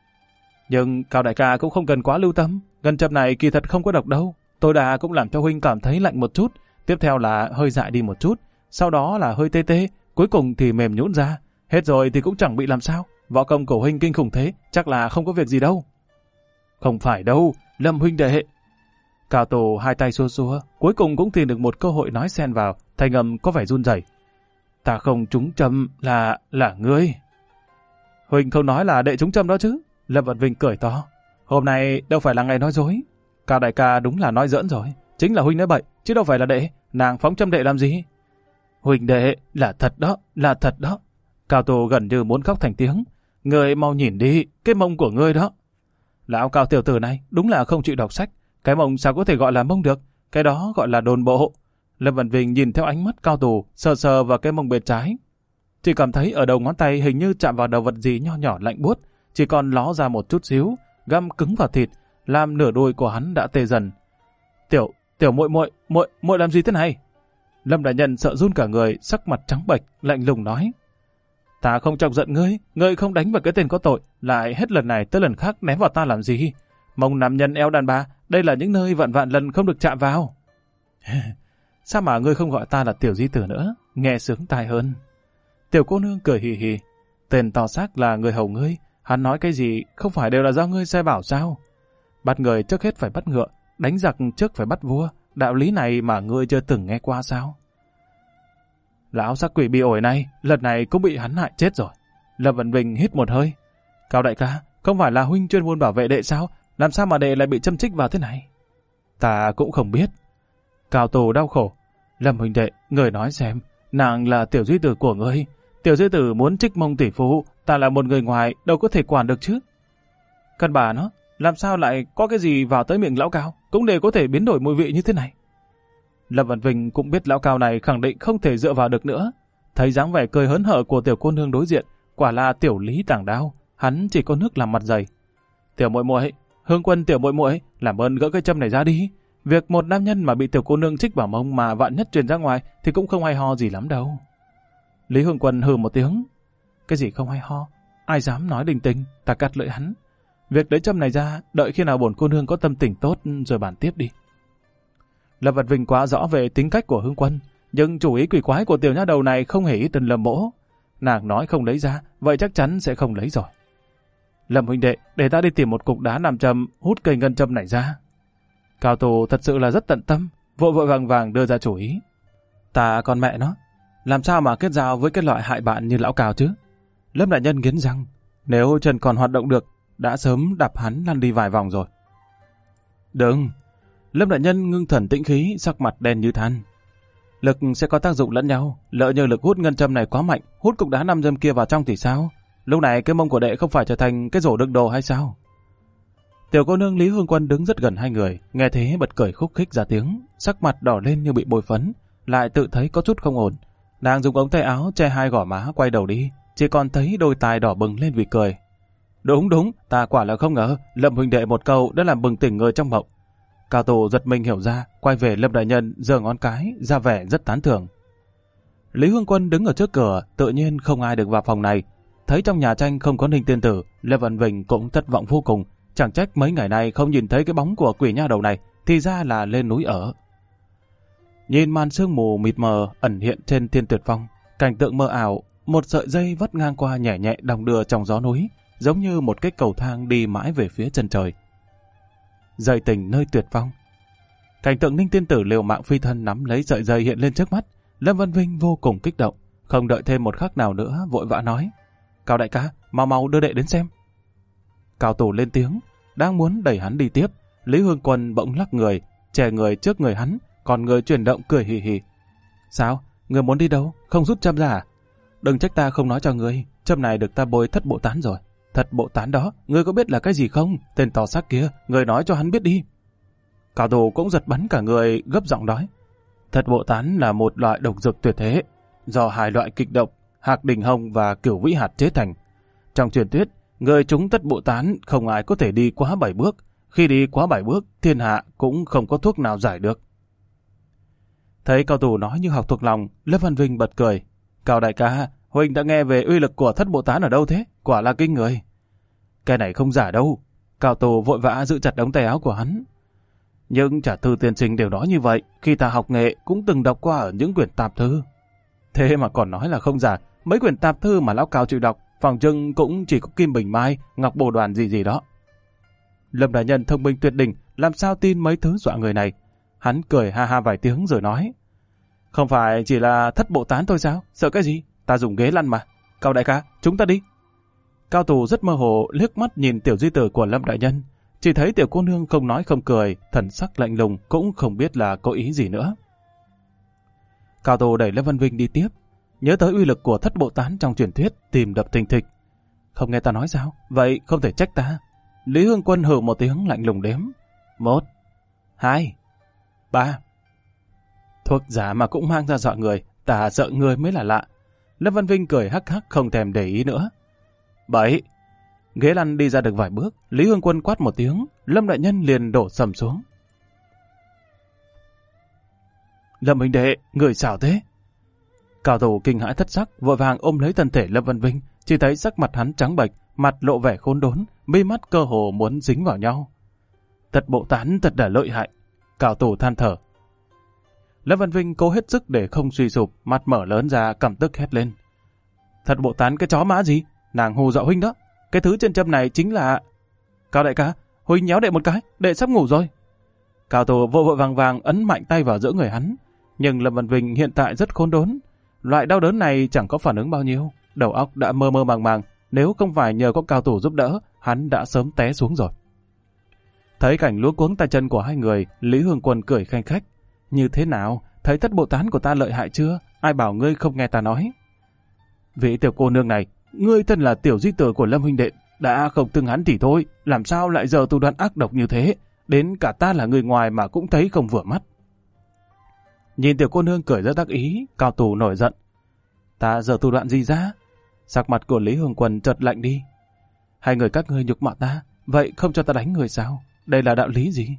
Speaker 1: Nhưng Cao đại ca cũng không cần quá lưu tâm, ngân châm này kỳ thật không có độc đâu. Tôi đã cũng làm cho huynh cảm thấy lạnh một chút, tiếp theo là hơi dại đi một chút, sau đó là hơi tê tê, cuối cùng thì mềm nhũn ra. Hết rồi thì cũng chẳng bị làm sao, võ công của huynh kinh khủng thế, chắc là không có việc gì đâu. Không phải đâu, Lâm huynh đệ. Cao Tù hai tay xua xua, cuối cùng cũng tìm được một cơ hội nói xen vào, thanh âm có vẻ run rẩy. Ta không trúng châm là ngươi. Huynh không nói là đệ trúng châm đó chứ? Lâm Văn Vinh cười to. Hôm nay đâu phải là ngày nói dối. Cao đại ca đúng là nói giỡn rồi. Chính là huynh nói bậy, chứ đâu phải là đệ. Nàng phóng châm đệ làm gì? Huynh đệ, là thật đó. Cao Tù gần như muốn khóc thành tiếng. Ngươi mau nhìn đi, cái mông của ngươi đó. Lão Cao tiểu tử này đúng là không chịu đọc sách. Cái mông sao có thể gọi là mông được? Cái đó gọi là đồn bộ. Lâm Văn Vinh nhìn theo ánh mắt Cao Tù, sờ sờ vào cái mông bên trái. Chỉ cảm thấy ở đầu ngón tay hình như chạm vào đầu vật gì nho nhỏ lạnh buốt, chỉ còn ló ra một chút xíu, găm cứng vào thịt, làm nửa đùi của hắn đã tê dần. Tiểu muội làm gì thế này? Lâm đại nhân sợ run cả người, sắc mặt trắng bệch, lạnh lùng nói. Ta không chọc giận ngươi không đánh vào cái tên có tội, lại hết lần này tới lần khác ném vào ta làm gì? Mông nam nhân eo đàn bà, đây là những nơi vạn vạn lần không được chạm vào. Sao mà ngươi không gọi ta là tiểu di tử nữa, nghe sướng tai hơn. Tiểu cô nương cười hì hì. Tên to xác là người hầu ngươi, hắn nói cái gì không phải đều là do ngươi sai bảo sao? Bắt người trước hết phải bắt ngựa, đánh giặc trước phải bắt vua. Đạo lý này mà ngươi chưa từng nghe qua sao? Lão sắc quỷ bị ổi này, lần này cũng bị hắn hại chết rồi. Lâm Văn Vinh hít một hơi. Cao đại ca, không phải là huynh chuyên môn bảo vệ đệ sao? Làm sao mà đệ lại bị châm chích vào thế này? Ta cũng không biết. Cao Tù đau khổ. Lâm huynh đệ, người nói xem, nàng là tiểu duy tử của ngươi. Tiểu duy tử muốn trích mông tỷ phú, ta là một người ngoài, đâu có thể quản được chứ. Căn bà nó, làm sao lại có cái gì vào tới miệng lão Cao, cũng đều có thể biến đổi mùi vị như thế này. Lâm Văn Vinh cũng biết lão Cao này khẳng định không thể dựa vào được nữa. Thấy dáng vẻ cười hớn hở của tiểu cô nương đối diện, quả là tiểu lý tàng đao, hắn chỉ có nước làm mặt dày. Tiểu muội muội, Hương Quân tiểu muội muội, làm ơn gỡ cái châm này ra đi. Việc một nam nhân mà bị tiểu cô nương trích vào mông mà vạn nhất truyền ra ngoài thì cũng không hay ho gì lắm đâu. Lý Hương Quân hừ một tiếng. Cái gì không hay ho? Ai dám nói đình tình? Ta cắt lưỡi hắn. Việc lấy châm này ra, đợi khi nào bổn cô nương có tâm tình tốt rồi bàn tiếp đi. Lâm Vật Vinh quá rõ về tính cách của Hương Quân, nhưng chủ ý quỷ quái của tiểu nha đầu này không hề ít tình Lâm Mỗ. Nàng nói không lấy ra, vậy chắc chắn sẽ không lấy rồi. Lâm huynh đệ, để ta đi tìm một cục đá nam châm, hút cây ngân châm này ra. Cao Tù thật sự là rất tận tâm, vội vội vàng vàng đưa ra chủ ý. Ta con mẹ nó, làm sao mà kết giao với cái loại hại bạn như lão Cao chứ? Lâm đại nhân nghiến răng, nếu chân còn hoạt động được, đã sớm đạp hắn lăn đi vài vòng rồi. Đừng! Lâm đại nhân ngưng thần tĩnh khí, sắc mặt đen như than. Lực sẽ có tác dụng lẫn nhau, lỡ như lực hút ngân châm này quá mạnh, hút cục đá nam châm kia vào trong thì sao? Lúc này cái mông của đệ không phải trở thành cái rổ đựng đồ hay sao? Tiểu cô nương Lý Hương Quân đứng rất gần hai người, nghe thế bật cười khúc khích ra tiếng, sắc mặt đỏ lên như bị bôi phấn, lại tự thấy có chút không ổn. Nàng dùng ống tay áo che hai gò má quay đầu đi, chỉ còn thấy đôi tai đỏ bừng lên vì cười. Đúng, ta quả là không ngờ, Lâm huynh đệ một câu đã làm bừng tỉnh người trong mộng. Cao Tù giật mình hiểu ra, quay về Lâm đại nhân giơ ngón cái, ra vẻ rất tán thưởng. Lý Hương Quân đứng ở trước cửa, tự nhiên không ai được vào phòng này. Thấy trong nhà tranh không có Ninh tiên tử, Lê Văn Vinh cũng thất vọng vô cùng. Chẳng trách mấy ngày nay không nhìn thấy cái bóng của quỷ nha đầu này, thì ra là lên núi ở. Nhìn màn sương mù mịt mờ ẩn hiện trên Thiên Tuyệt Phong, cảnh tượng mơ ảo, một sợi dây vắt ngang qua nhẹ nhẹ đong đưa trong gió núi, giống như một cái cầu thang đi mãi về phía chân trời. Dây tình nơi tuyệt phong. Cảnh tượng Ninh tiên tử liều mạng phi thân nắm lấy sợi dây hiện lên trước mắt, Lâm Văn Vinh vô cùng kích động, không đợi thêm một khắc nào nữa vội vã nói: Cao đại ca, mau đưa đệ đến xem. Cao Tù lên tiếng, đang muốn đẩy hắn đi tiếp, Lý Hương Quân bỗng lắc người, chè người trước người hắn, còn người chuyển động cười hì hì. Sao? Người muốn đi đâu? Không rút châm ra à? Đừng trách ta không nói cho ngươi, châm này được ta bôi Thất Bộ Tán rồi. Thất Bộ Tán đó, ngươi có biết là cái gì không? Tên to xác kia, ngươi nói cho hắn biết đi. Cao Tù cũng giật bắn cả người, gấp giọng nói. Thất Bộ Tán là một loại độc dược tuyệt thế, do hai loại kịch độc, Hạc Đình Hồng và Cửu Vĩ Hạt chế thành. Trong truyền thuyết, người chúng Thất Bộ Tán không ai có thể đi quá 7 bước. Khi đi quá 7 bước, thiên hạ cũng không có thuốc nào giải được. Thấy Cao Tù nói như học thuộc lòng, Lâm Văn Vinh bật cười. Cao đại ca, huynh đã nghe về uy lực của Thất Bộ Tán ở đâu thế? Quả là kinh người. Cái này không giả đâu. Cao Tù vội vã giữ chặt ống tay áo của hắn. Nhưng trả thư tiên sinh đều nói như vậy, khi ta học nghệ cũng từng đọc qua ở những quyển tạp thư. Thế mà còn nói là không giả, mấy quyển tạp thư mà lão Cao chịu đọc, phòng trưng cũng chỉ có Kim Bình Mai, Ngọc Bồ Đoàn gì đó. Lâm đại nhân thông minh tuyệt đỉnh, làm sao tin mấy thứ dọa người này? Hắn cười ha ha vài tiếng rồi nói: Không phải chỉ là Thất Bộ Tán thôi sao? Sợ cái gì? Ta dùng ghế lăn mà. Cao đại ca, chúng ta đi. Cao Tù rất mơ hồ liếc mắt nhìn tiểu duy tử của Lâm đại nhân, chỉ thấy tiểu cô nương không nói không cười, thần sắc lạnh lùng, cũng không biết là có ý gì nữa. Cao Tù đẩy Lâm Văn Vinh đi tiếp, nhớ tới uy lực của Thất Bộ Tán trong truyền thuyết, tìm đập thình thịch. Không nghe ta nói sao? Vậy không thể trách ta. Lý Hương Quân hừ một tiếng lạnh lùng đếm. 1, 2, 3. Thuốc giả mà cũng mang ra dọa người, ta sợ người mới là lạ. Lâm Văn Vinh cười hắc hắc không thèm để ý nữa. 7. Ghế lăn đi ra được vài bước, Lý Hương Quân quát một tiếng, Lâm đại nhân liền đổ sầm xuống. Lâm huynh đệ, người xảo thế? Cao Tù kinh hãi thất sắc, vội vàng ôm lấy thân thể Lâm Văn Vinh, chỉ thấy sắc mặt hắn trắng bệch, mặt lộ vẻ khốn đốn, mi mắt cơ hồ muốn dính vào nhau. Thất Bộ Tán thật là lợi hại. Cao Tù than thở. Lâm Văn Vinh cố hết sức để không suy sụp, mặt mở lớn ra căm tức hét lên. Thất Bộ Tán cái chó má gì? Nàng hù dọa huynh đó. Cái thứ trên châm này chính là... Cao đại ca, Huynh nhéo đệ một cái, đệ sắp ngủ rồi. Cao thủ vội vội vàng vàng ấn mạnh tay vào giữa người hắn. Nhưng Lâm Văn Vinh hiện tại rất khốn đốn. Loại đau đớn này chẳng có phản ứng bao nhiêu. Đầu óc đã mơ mơ màng màng. Nếu không phải nhờ có cao thủ giúp đỡ, hắn đã sớm té xuống rồi. Thấy cảnh luống cuống tay chân của hai người, Lý Hương Quân cười khanh khách. Như thế nào? Thấy Thất Bồ Tát của ta lợi hại chưa? Ai bảo ngươi không nghe ta nói? Vị tiểu cô nương này, ngươi thân là tiểu di tử của Lâm huynh đệ, đã không từng hắn thì thôi, làm sao lại giờ thủ đoạn ác độc như thế? Đến cả ta là người ngoài mà cũng thấy không vừa mắt. Nhìn tiểu cô nương cười rất đắc ý, cao thủ nổi giận. Ta giờ thủ đoạn gì ra? Sắc mặt của Lý Hương Quân chợt lạnh đi. Hai người các ngươi nhục mạ ta, vậy không cho ta đánh người sao? Đây là đạo lý gì?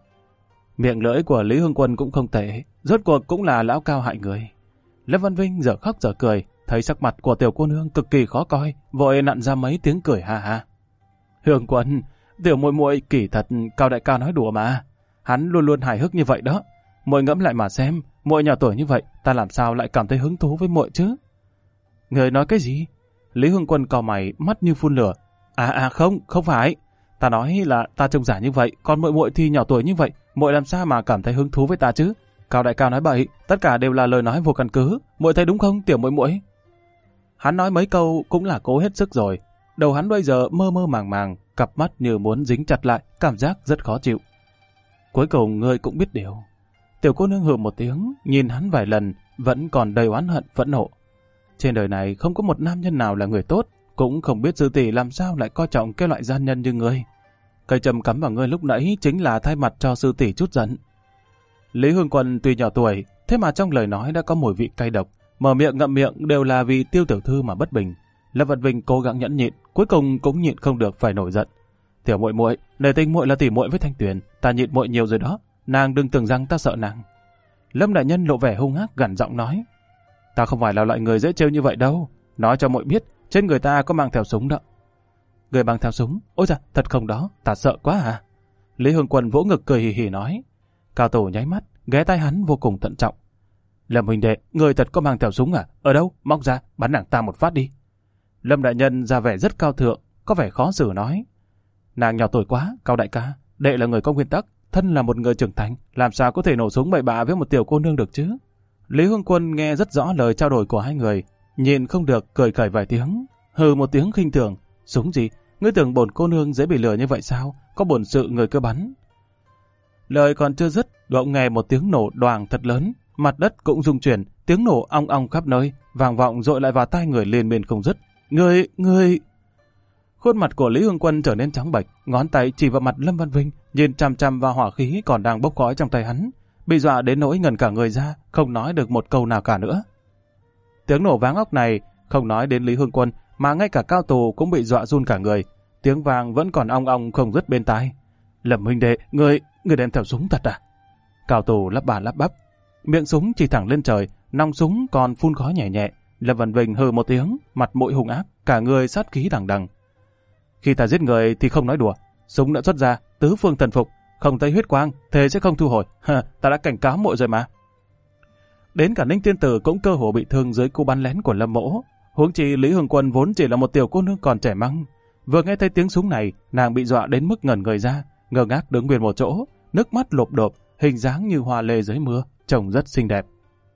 Speaker 1: Miệng lưỡi của Lý Hương Quân cũng không tệ, rốt cuộc cũng là lão cao hại người. Lâm Văn Vinh giờ khóc giờ cười, thấy sắc mặt của tiểu cô nương cực kỳ khó coi, vội nặn ra mấy tiếng cười ha ha. Hương Quân, tiểu muội muội kỳ thật, Cao đại ca nói đùa mà. Hắn luôn luôn hài hước như vậy đó. Muội ngẫm lại mà xem, muội nhỏ tuổi như vậy, ta làm sao lại cảm thấy hứng thú với muội chứ? Người nói cái gì? Lý Hương Quân cau mày, mắt như phun lửa. Không phải. Ta nói là ta trông giả như vậy, còn muội thì nhỏ tuổi như vậy, muội làm sao mà cảm thấy hứng thú với ta chứ? Cao đại ca nói bậy, tất cả đều là lời nói vô căn cứ. Muội thấy đúng không, tiểu muội? Hắn nói mấy câu cũng là cố hết sức rồi. Đầu hắn bây giờ mơ mơ màng màng, cặp mắt như muốn dính chặt lại, cảm giác rất khó chịu. Cuối cùng ngươi cũng biết điều. Tiểu cô nương hừ một tiếng, nhìn hắn vài lần, vẫn còn đầy oán hận phẫn nộ. Trên đời này không có một nam nhân nào là người tốt, cũng không biết sư tỷ làm sao lại coi trọng cái loại gian nhân như ngươi. Cây châm cắm vào ngươi lúc nãy chính là thay mặt cho sư tỷ chút giận. Lý Hương Quân tuy nhỏ tuổi, thế mà trong lời nói đã có mùi vị cay độc, mở miệng ngậm miệng đều là vì Tiêu tiểu thư mà bất bình. Lâm Văn Vinh cố gắng nhẫn nhịn, cuối cùng cũng nhịn không được phải nổi giận. Tiểu muội muội, nể tình muội là tỷ muội với Thanh Tuyền, ta nhịn muội nhiều rồi đó, nàng đừng tưởng rằng ta sợ nàng. Lâm đại nhân lộ vẻ hung ác gằn giọng nói, ta không phải là loại người dễ trêu như vậy đâu, nói cho muội biết, trên người ta có mang theo súng đó. Người mang theo súng? Ôi dạ, thật không đó, ta sợ quá à? Lý Hương Quân vỗ ngực cười hì hì nói. Cao tổ nháy mắt, ghé tay hắn vô cùng thận trọng. Lâm huynh đệ, người thật có mang theo súng à? Ở đâu? Móc ra, bắn nàng ta một phát đi. Lâm đại nhân ra vẻ rất cao thượng, có vẻ khó xử nói. Nàng nhỏ tuổi quá, Cao đại ca, đệ là người có nguyên tắc, thân là một người trưởng thành, làm sao có thể nổ súng bậy bạ với một tiểu cô nương được chứ? Lý Hương Quân nghe rất rõ lời trao đổi của hai người, nhìn không được cười khẩy vài tiếng, hừ một tiếng khinh thường. Súng gì? Ngươi tưởng bổn cô nương dễ bị lừa như vậy sao? Có bổn sự người cứ bắn. Lời còn chưa dứt, bỗng nghe một tiếng nổ đoàng thật lớn, mặt đất cũng rung chuyển, tiếng nổ ong ong khắp nơi, vang vọng dội lại vào tai người liên miên không dứt. Ngươi! Khuôn mặt của Lý Hương Quân trở nên trắng bệch, ngón tay chỉ vào mặt Lâm Văn Vinh, nhìn chằm chằm vào hỏa khí còn đang bốc khói trong tay hắn, bị dọa đến nỗi ngẩn cả người ra, không nói được một câu nào cả nữa. Tiếng nổ váng óc này không nói đến Lý Hương Quân, mà ngay cả Cao Tù cũng bị dọa run cả người. Tiếng vang vẫn còn ong ong không dứt bên tai. Lâm huynh đệ, ngươi đem theo súng thật à? Cao Tù lắp bà lắp bắp, miệng súng chỉ thẳng lên trời, nòng súng còn phun khói nhẹ nhẹ. Lâm Văn Vinh hừ một tiếng, mặt mũi hung ác, cả người sát khí đằng đằng. Khi ta giết người thì không nói đùa, súng đã xuất ra, tứ phương thần phục, không thấy huyết quang, thế sẽ không thu hồi. Ta đã cảnh cáo muội rồi mà. Đến cả Ninh Tiên Tử cũng cơ hồ bị thương dưới cú bắn lén của Lâm Mỗ. Huống chi Lý Hương Quân vốn chỉ là một tiểu cô nương còn trẻ măng. Vừa nghe thấy tiếng súng này, nàng bị dọa đến mức ngẩn người ra, ngơ ngác đứng nguyên một chỗ, nước mắt lộp độp, hình dáng như hoa lê dưới mưa, trông rất xinh đẹp.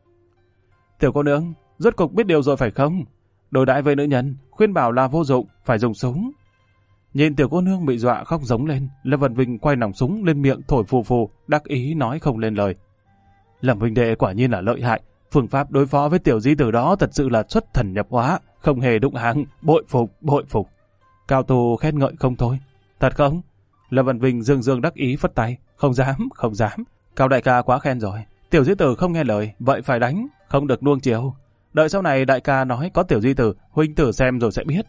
Speaker 1: Tiểu cô nương, rốt cục biết điều rồi phải không? Đối đãi với nữ nhân, khuyên bảo là vô dụng, phải dùng súng. Nhìn tiểu cô nương bị dọa khóc giống lên, Lâm Văn Vinh quay nòng súng lên miệng thổi phù phù, đắc ý nói không lên lời. Lâm huynh đệ quả nhiên là lợi hại, phương pháp đối phó với tiểu di tử đó thật sự là xuất thần nhập hóa, không hề đụng hàng, bội phục. Cao Tù khen ngợi không thôi. Thật không? Lâm Văn Vinh dương đắc ý phất tay, không dám. Cao đại ca quá khen rồi, tiểu di tử không nghe lời, vậy phải đánh, không được nuông chiều. Đợi sau này đại ca nói có tiểu di tử, huynh tử xem rồi sẽ biết.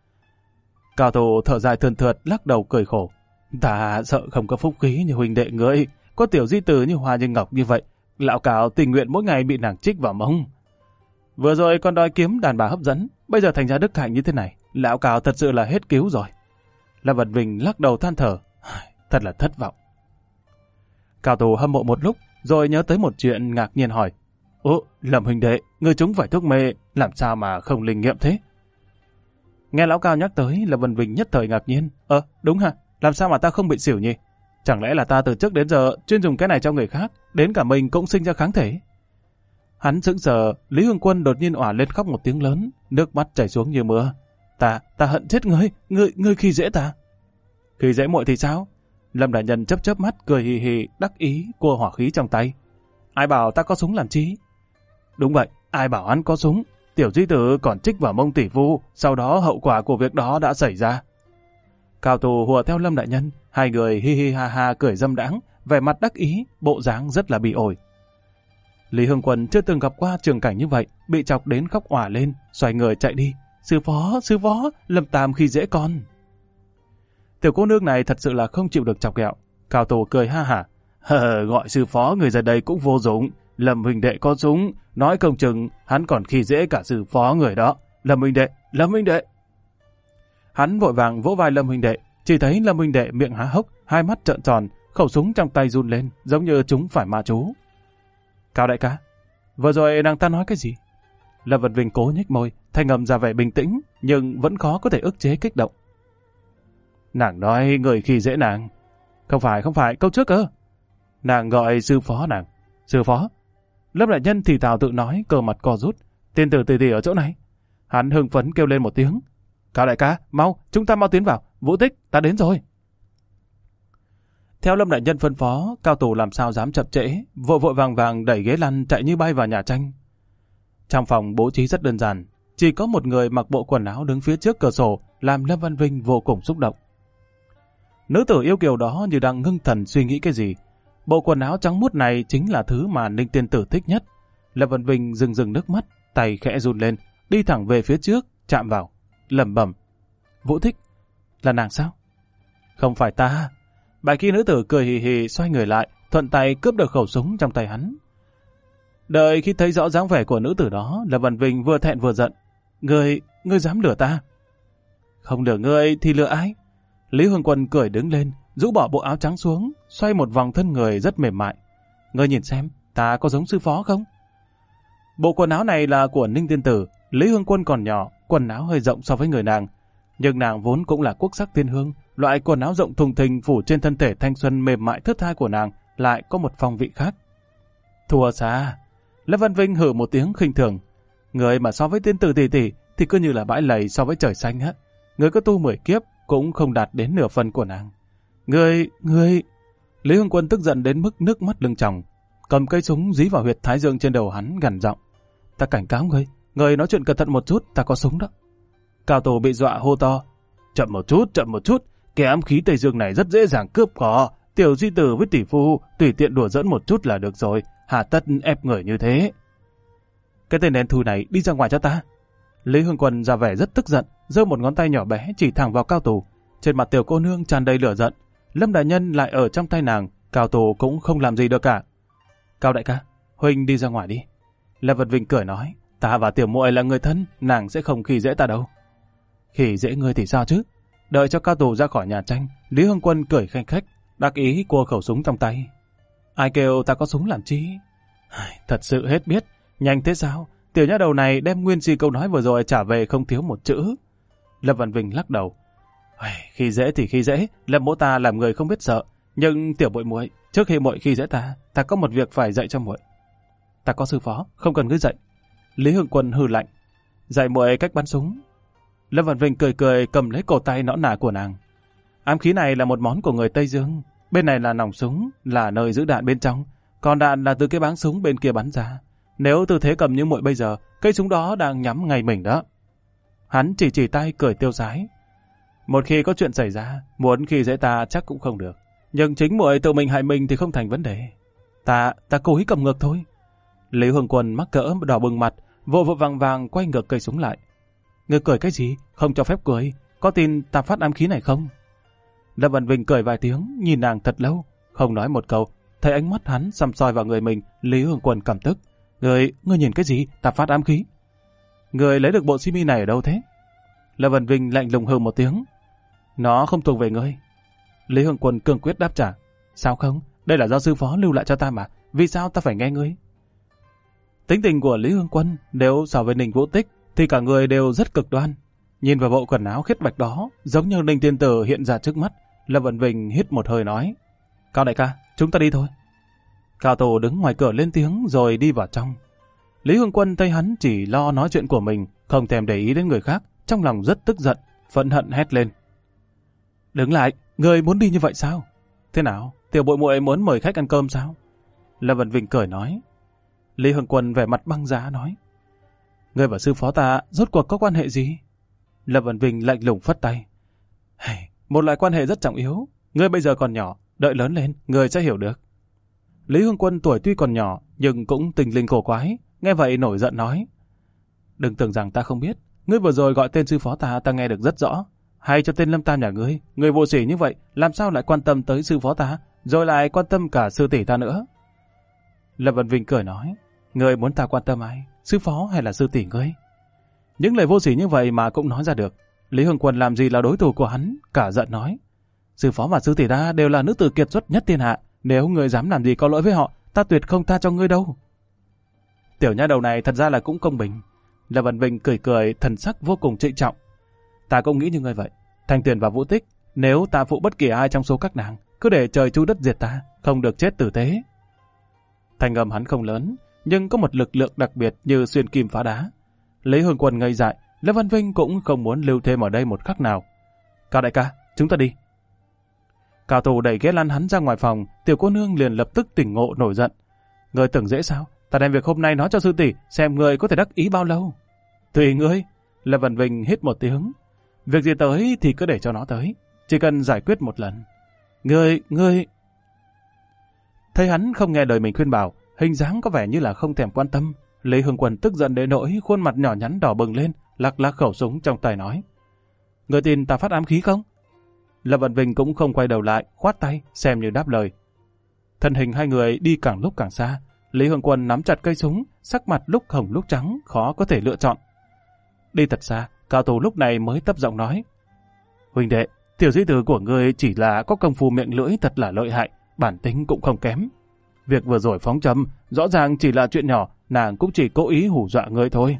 Speaker 1: Cao Tù thở dài thườn thượt, lắc đầu cười khổ. Ta sợ không có phúc khí như huynh đệ ngươi, có tiểu di tử như hoa như ngọc như vậy, lão Cao tình nguyện mỗi ngày bị nàng trích vào mông. Vừa rồi còn đòi kiếm đàn bà hấp dẫn, bây giờ thành ra đức hạnh như thế này, lão Cao thật sự là hết cứu rồi. Lâm Văn Vinh lắc đầu than thở, thật là thất vọng. Cao Tù hâm mộ một lúc, rồi nhớ tới một chuyện ngạc nhiên hỏi. Lâm huynh đệ, ngươi chúng phải thuốc mê, làm sao mà không linh nghiệm thế? Nghe lão Cao nhắc tới, Lâm Văn Vinh nhất thời ngạc nhiên. Đúng ha, Làm sao mà ta không bị xỉu nhỉ? Chẳng lẽ là ta từ trước đến giờ chuyên dùng cái này cho người khác, đến cả mình cũng sinh ra kháng thể? Hắn sững sờ, Lý Hương Quân đột nhiên òa lên khóc một tiếng lớn, nước mắt chảy xuống như mưa. Ta hận chết ngươi khi dễ ta. Khi dễ muội thì sao? Lâm đại nhân chớp chớp mắt cười hì hì, đắc ý cua hỏa khí trong tay. Ai bảo ta có súng làm chi? Đúng vậy, ai bảo hắn có súng? Tiểu Duy Tử còn trích vào mông tỷ phu, sau đó hậu quả của việc đó đã xảy ra. Cao Tù hùa theo Lâm đại nhân, hai người hi hi ha ha cười dâm đãng, vẻ mặt đắc ý, bộ dáng rất là bị ổi. Lý Hương Quân chưa từng gặp qua trường cảnh như vậy, bị chọc đến khóc òa lên, xoay người chạy đi. Sư phó, Lâm Tam khi dễ con. Tiểu cô nương này thật sự là không chịu được chọc ghẹo. Cao Tù cười ha hả. Gọi sư phó người ra đây cũng vô dụng. Lâm huynh đệ có súng, nói không chừng hắn còn khi dễ cả sư phó người đó. Lâm huynh đệ. Hắn vội vàng vỗ vai Lâm huynh đệ, chỉ thấy Lâm huynh đệ miệng há hốc, hai mắt trợn tròn, khẩu súng trong tay run lên, giống như chúng phải ma chú. Cao đại ca, vừa rồi nàng ta nói cái gì? Lâm Vật Vinh cố nhếch môi, thanh âm ra vẻ bình tĩnh, nhưng vẫn khó có thể ức chế kích động. Nàng nói người khi dễ nàng. Không phải, câu trước cơ. Nàng gọi sư phó nàng. Sư phó? Lâm đại nhân thì thào tự nói, cơ mặt co rút. Tiên tử tỷ tỷ ở chỗ này. Hắn hưng phấn kêu lên một tiếng. Cao đại ca, chúng ta mau tiến vào. Vũ Tích, ta đến rồi. Theo Lâm đại nhân phân phó, Cao Tù làm sao dám chậm trễ, vội vàng đẩy ghế lăn chạy như bay vào nhà tranh. Trong phòng bố trí rất đơn giản, chỉ có một người mặc bộ quần áo đứng phía trước cửa sổ, làm Lâm Văn Vinh vô cùng xúc động. Nữ tử yêu kiều đó như đang ngưng thần suy nghĩ cái gì. Bộ quần áo trắng muốt này chính là thứ mà Ninh tiên tử thích nhất. Lâm Văn Vinh rừng nước mắt, tay khẽ run lên, đi thẳng về phía trước, chạm vào, lẩm bẩm. Vũ Thích, là nàng sao? Không phải ta. Bài kia nữ tử cười hì hì xoay người lại, thuận tay cướp được khẩu súng trong tay hắn. Đợi khi thấy rõ dáng vẻ của nữ tử đó, Lâm Văn Vinh vừa thẹn vừa giận. Ngươi dám lừa ta? Không lừa ngươi thì lừa ai? Lý Hương Quân cười đứng lên, rũ bỏ bộ áo trắng xuống, xoay một vòng thân người rất mềm mại. Ngươi nhìn xem, ta có giống sư phó không? Bộ quần áo này là của Ninh tiên tử. Lý Hương Quân còn nhỏ, quần áo hơi rộng so với người nàng. Nhưng nàng vốn cũng là quốc sắc thiên hương, loại quần áo rộng thùng thình phủ trên thân thể thanh xuân mềm mại thướt tha của nàng lại có một phong vị khác. Thua xa. Lâm Văn Vinh hử một tiếng khinh thường. Người mà so với tiên tử tỷ tỷ thì cứ như là bãi lầy so với trời xanh á. Người có tu 10 kiếp cũng không đạt đến nửa phần của nàng. Ngươi... Lý Hương Quân tức giận đến mức nước mắt lưng tròng, cầm cây súng dí vào huyệt thái dương trên đầu hắn gằn giọng. Ta cảnh cáo ngươi nói chuyện cẩn thận một chút, ta có súng đó. Cao Tổ bị dọa hô to. Chậm một chút, kẻ ám khí Tây Dương này rất dễ dàng cướp có. Tiểu Duy Tử với tỷ phu tùy tiện đùa giỡn một chút là được rồi, hà tất ép người như thế. Cái tên đen thui này đi ra ngoài cho ta. Lý Hương Quân ra vẻ rất tức giận, giơ một ngón tay nhỏ bé chỉ thẳng vào Cao Tổ. Trên mặt tiểu cô nương tràn đầy lửa giận. Lâm đại nhân lại ở trong tay nàng, Cao Tổ cũng không làm gì được cả. Cao đại ca, huynh đi ra ngoài đi. Lâm Vật Vinh cười nói, ta và tiểu muội là người thân, nàng sẽ không khi dễ ta đâu. Khi dễ ngươi thì sao chứ? Đợi cho Cao Tù ra khỏi nhà tranh, Lý Hương Quân cười khanh khách, đắc ý cua khẩu súng trong tay. Ai kêu ta có súng làm chi? Thật sự hết biết, nhanh thế sao? Tiểu nha đầu này đem nguyên si câu nói vừa rồi trả về không thiếu một chữ. Lâm Văn Vinh lắc đầu. Khi dễ thì khi dễ, Lâm mỗ ta làm người không biết sợ. Nhưng tiểu bội muội, trước khi muội khi dễ ta có một việc phải dạy cho muội. Ta có sư phó, không cần ngươi dạy. Lý Hương Quân hừ lạnh. Dạy muội cách bắn súng. Lâm Văn Vinh cười cầm lấy cổ tay nõn nà của nàng. Ám khí này là một món của người Tây Dương. Bên này là nòng súng, là nơi giữ đạn bên trong. Còn đạn là từ cái báng súng bên kia bắn ra. Nếu tư thế cầm như muội bây giờ, cây súng đó đang nhắm ngay mình đó. Hắn chỉ tay cười tiêu sái. Một khi có chuyện xảy ra, muốn khi dễ ta chắc cũng không được. Nhưng chính muội tự mình hại mình thì không thành vấn đề. Ta cố ý cầm ngược thôi. Lý Hương Quân mắc cỡ đỏ bừng mặt, vội vàng quay ngược cây súng lại. Ngươi cười cái gì? Không cho phép cười. Có tin ta phát ám khí này không? Lâm Văn Vinh cười vài tiếng, nhìn nàng thật lâu, không nói một câu. Thấy ánh mắt hắn săm soi vào người mình, Lý Hương Quân cảm tức. Ngươi nhìn cái gì? Ta phát ám khí. Ngươi lấy được bộ simi này ở đâu thế? Lâm Văn Vinh lạnh lùng hừ một tiếng. Nó không thuộc về ngươi. Lý Hương Quân cương quyết đáp trả. Sao không? Đây là do sư phó lưu lại cho ta mà. Vì sao ta phải nghe ngươi? Tính tình của Lý Hương Quân nếu so với Ninh Vũ Tích thì cả người đều rất cực đoan. Nhìn vào bộ quần áo khiết bạch đó, giống như Ninh tiên tử hiện ra trước mắt, Lâm Vân Vinh hít một hơi nói, Cao đại ca, chúng ta đi thôi. Cao Tổ đứng ngoài cửa lên tiếng rồi đi vào trong. Lý Hương Quân thấy hắn chỉ lo nói chuyện của mình, không thèm để ý đến người khác, trong lòng rất tức giận, phẫn hận hét lên. Đứng lại, người muốn đi như vậy sao? Thế nào, tiểu bội muội muốn mời khách ăn cơm sao? Lâm Vân Vinh cười nói. Lý Hương Quân vẻ mặt băng giá nói, người và sư phó ta rốt cuộc có quan hệ gì? Lâm Vân Vinh lạnh lùng phất tay. Một loại quan hệ rất trọng yếu, ngươi bây giờ còn nhỏ, đợi lớn lên, ngươi sẽ hiểu được. Lý Hương Quân tuổi tuy còn nhỏ, nhưng cũng tình linh cổ quái, nghe vậy nổi giận nói. Đừng tưởng rằng ta không biết, ngươi vừa rồi gọi tên sư phó ta nghe được rất rõ. Hay cho tên Lâm Tam nhà ngươi vô sỉ như vậy, làm sao lại quan tâm tới sư phó ta, rồi lại quan tâm cả sư tỷ ta nữa? Lâm Vân Vinh cười nói, ngươi muốn ta quan tâm ai, sư phó hay là sư tỷ ngươi? Những lời vô sỉ như vậy mà cũng nói ra được. Lý Hương Quân làm gì là đối thủ của hắn, cả giận nói. Sư phó và sư tỷ ta đều là nữ tử kiệt xuất nhất thiên hạ, nếu ngươi dám làm gì có lỗi với họ, ta tuyệt không tha cho ngươi đâu. Tiểu nha đầu này thật ra là cũng công bình. Lâm Vân Vinh cười cười, thần sắc vô cùng trịnh trọng. Ta cũng nghĩ như ngươi vậy. Thanh Tuyền và Vũ Tích, nếu ta phụ bất kỳ ai trong số các nàng, cứ để trời chu đất diệt ta, không được chết tử tế. Thanh âm hắn không lớn, nhưng có một lực lượng đặc biệt như xuyên kim phá đá. Lý Hương Quân ngây dại, Lâm Văn Vinh cũng không muốn lưu thêm ở đây một khắc nào. Cao đại ca, chúng ta đi. Cao Tù đẩy ghế lăn hắn ra ngoài phòng, tiểu cô nương liền lập tức tỉnh ngộ nổi giận. Ngươi tưởng dễ sao? Ta đem việc hôm nay nói cho sư tỷ, xem ngươi có thể đắc ý bao lâu. Tùy ngươi. Lâm Văn Vinh hít một tiếng. Việc gì tới thì cứ để cho nó tới, chỉ cần giải quyết một lần. Ngươi... Thấy hắn không nghe lời mình khuyên bảo, hình dáng có vẻ như là không thèm quan tâm. Lý Hương Quân tức giận đến nỗi khuôn mặt nhỏ nhắn đỏ bừng lên, lắc lắc khẩu súng trong tay nói. Ngươi tin ta phát ám khí không? Lâm Văn Vinh cũng không quay đầu lại, khoát tay, xem như đáp lời. Thân hình hai người đi càng lúc càng xa. Lý Hương Quân nắm chặt cây súng, sắc mặt lúc hồng lúc trắng, khó có thể lựa chọn. Đi thật xa, Cao Tù lúc này mới tấp giọng nói. Huynh đệ, tiểu di tử của ngươi chỉ là có công phu miệng lưỡi thật là lợi hại, bản tính cũng không kém. Việc vừa rồi phóng châm, rõ ràng chỉ là chuyện nhỏ, nàng cũng chỉ cố ý hù dọa ngươi thôi.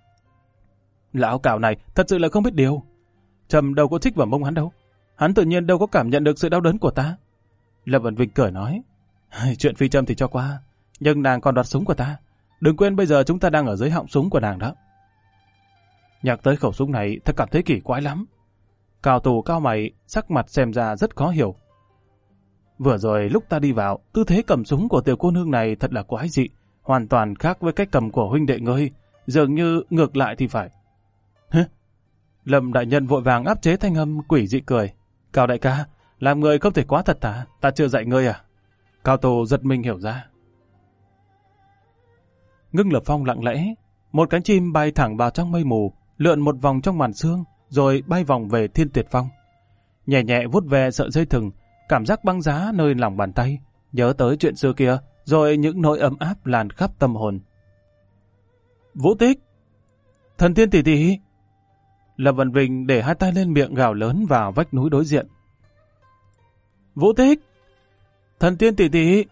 Speaker 1: Lão cào này thật sự là không biết điều. Trầm đâu có chích vào mông hắn đâu. Hắn tự nhiên đâu có cảm nhận được sự đau đớn của ta. Lâm Văn Vinh cười nói. Chuyện phi châm thì cho qua, nhưng nàng còn đoạt súng của ta. Đừng quên bây giờ chúng ta đang ở dưới họng súng của nàng đó. Nhắc tới khẩu súng này thật cảm thấy kỳ quái lắm. Cao Tù cao mày, sắc mặt xem ra rất khó hiểu. Vừa rồi lúc ta đi vào, tư thế cầm súng của tiểu cô nương này thật là quái dị, hoàn toàn khác với cách cầm của huynh đệ ngươi, dường như ngược lại thì phải. Lâm đại nhân vội vàng áp chế thanh âm quỷ dị cười. Cao đại ca, làm người không thể quá thật thà, ta chưa dạy ngươi à? Cao Tù giật mình hiểu ra. Ngưng Lập Phong lặng lẽ, một cánh chim bay thẳng vào trong mây mù, lượn một vòng trong màn sương, rồi bay vòng về Thiên Tuyệt Phong. Nhẹ nhẹ vuốt ve sợi dây thừng, cảm giác băng giá nơi lòng bàn tay, nhớ tới chuyện xưa kia, rồi những nỗi ấm áp lan khắp tâm hồn. Vũ Tích! Thần tiên tỷ tỷ! Lâm Văn Vinh để hai tay lên miệng gào lớn vào vách núi đối diện. Vũ Tích! Thần tiên tỷ tỷ!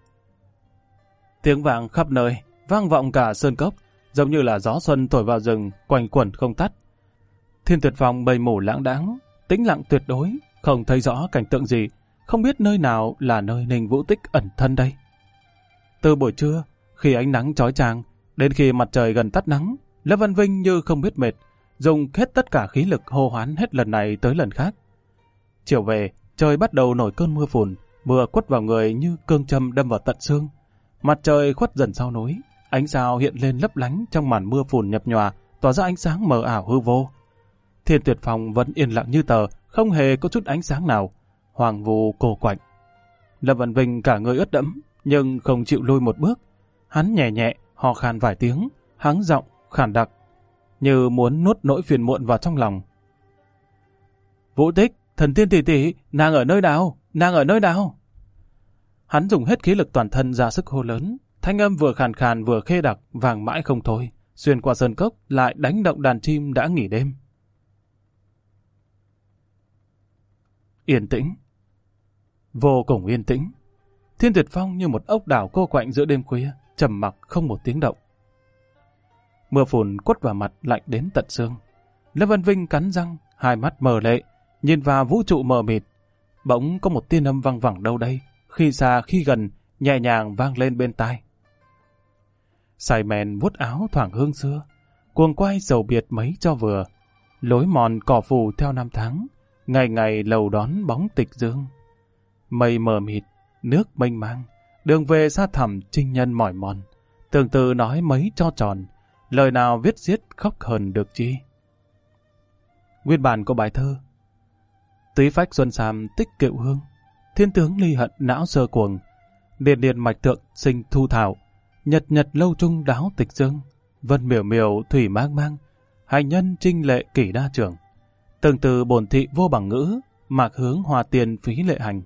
Speaker 1: Tiếng vang khắp nơi, vang vọng cả sơn cốc, giống như là gió xuân thổi vào rừng, quanh quẩn không tắt. Thiên Tuyệt Phong mây mù lãng đãng, tĩnh lặng tuyệt đối, không thấy rõ cảnh tượng gì, không biết nơi nào là nơi Ninh Vũ Tích ẩn thân đây. Từ buổi trưa, khi ánh nắng chói chang, đến khi mặt trời gần tắt nắng, Lâm Văn Vinh như không biết mệt, dùng hết tất cả khí lực hô hoán hết lần này tới lần khác. Chiều về, trời bắt đầu nổi cơn mưa phùn, mưa quất vào người như cương châm đâm vào tận xương. Mặt trời khuất dần sau núi, ánh sao hiện lên lấp lánh trong màn mưa phùn nhập nhòa, tỏa ra ánh sáng mờ ảo hư vô. Thiên Tuyệt Phong vẫn yên lặng như tờ, không hề có chút ánh sáng nào, hoàng vu cô quạnh. Lâm Văn Vinh cả người ướt đẫm, nhưng không chịu lùi một bước. Hắn nhẹ nhẹ hò khan vài tiếng, hắng giọng khàn đặc, như muốn nuốt nỗi phiền muộn vào trong lòng. Vũ Tích, thần tiên tỷ tỷ, nàng ở nơi nào? Nàng ở nơi nào? Hắn dùng hết khí lực toàn thân ra sức hô lớn, thanh âm vừa khàn khàn vừa khê đặc, vang mãi không thôi, xuyên qua sơn cốc lại đánh động đàn chim đã nghỉ đêm. Yên tĩnh, vô cùng yên tĩnh. Thiên Tuyệt Phong như một ốc đảo cô quạnh giữa đêm khuya, trầm mặc không một tiếng động. Mưa phùn quất vào mặt lạnh đến tận xương. Lâm Văn Vinh cắn răng, hai mắt mờ lệ, nhìn vào vũ trụ mờ mịt. bỗng có một tiên âm văng vẳng đâu đây, khi xa khi gần, nhẹ nhàng vang lên bên tai. Say men vuốt áo thoảng hương xưa, cuồng quay sầu biệt mấy cho vừa, lối mòn cỏ phù theo năm tháng, ngày ngày lầu đón bóng tịch dương. Mây mờ mịt, nước mênh mang, đường về xa thẳm trinh nhân mỏi mòn, từng từ nói mấy cho tròn, lời nào viết xiết khóc hờn được chi. Nguyên bản của bài thơ: Túy phách xuân sam tích kiệu hương, thiên tướng ly hận não sơ cuồng, điền điền mạch thượng sinh thu thảo, nhật nhật lâu trung đáo tịch dương, vân miểu miểu thủy mang mang, hành nhân trinh lệ kỷ đa trưởng, từng từ bổn thị vô bằng ngữ, mạc hướng hòa tiền phí lệ hành.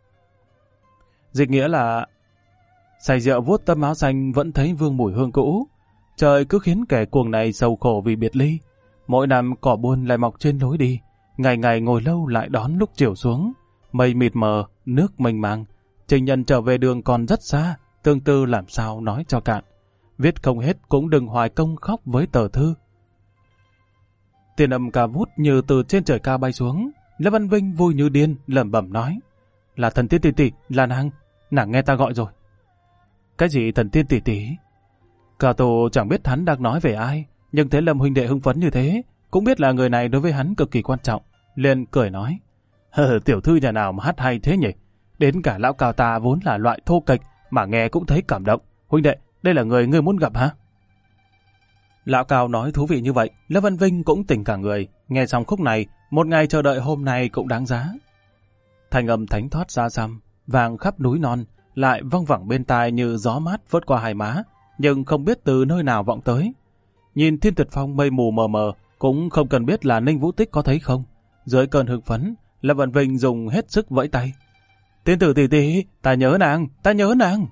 Speaker 1: Dịch nghĩa là: say rượu vuốt tấm áo xanh vẫn thấy vương mùi hương cũ, trời cứ khiến kẻ cuồng này sầu khổ vì biệt ly, mỗi năm cỏ buồn lại mọc trên lối đi, ngày ngày ngồi lâu lại đón lúc chiều xuống, mây mịt mờ, nước mênh mang, trình nhân trở về đường còn rất xa, tương tư làm sao nói cho cạn, viết không hết cũng đừng hoài công khóc với tờ thư. Tiền âm ca vút như từ trên trời cao bay xuống, Lâm Văn Vinh vui như điên lẩm bẩm nói: Là thần tiên tỷ tỷ, là nàng nghe ta gọi rồi. Cái gì thần tiên tỷ tỷ? Cao Tổ chẳng biết hắn đang nói về ai, nhưng thấy Lâm huynh đệ hưng phấn như thế, cũng biết là người này đối với hắn cực kỳ quan trọng, liền cười nói: Tiểu thư nhà nào mà hát hay thế nhỉ? Đến cả lão Cao ta vốn là loại thô kệch mà nghe cũng thấy cảm động. Huynh đệ, đây là người ngươi muốn gặp hả? Lão Cao nói thú vị như vậy, Lâm Văn Vinh cũng tỉnh cả người. Nghe xong khúc này, một ngày chờ đợi hôm nay cũng đáng giá. Thanh âm thánh thoát xa xăm, vàng khắp núi non, lại văng vẳng bên tai như gió mát vớt qua hai má, nhưng không biết từ nơi nào vọng tới. Nhìn thiên tuyệt phong mây mù mờ mờ, cũng không cần biết là Ninh Vũ Tích có thấy không. Dưới cơn hưng phấn, Lâm Văn Vinh dùng hết sức vẫy tay: Tiên tử tỷ tỷ, ta nhớ nàng.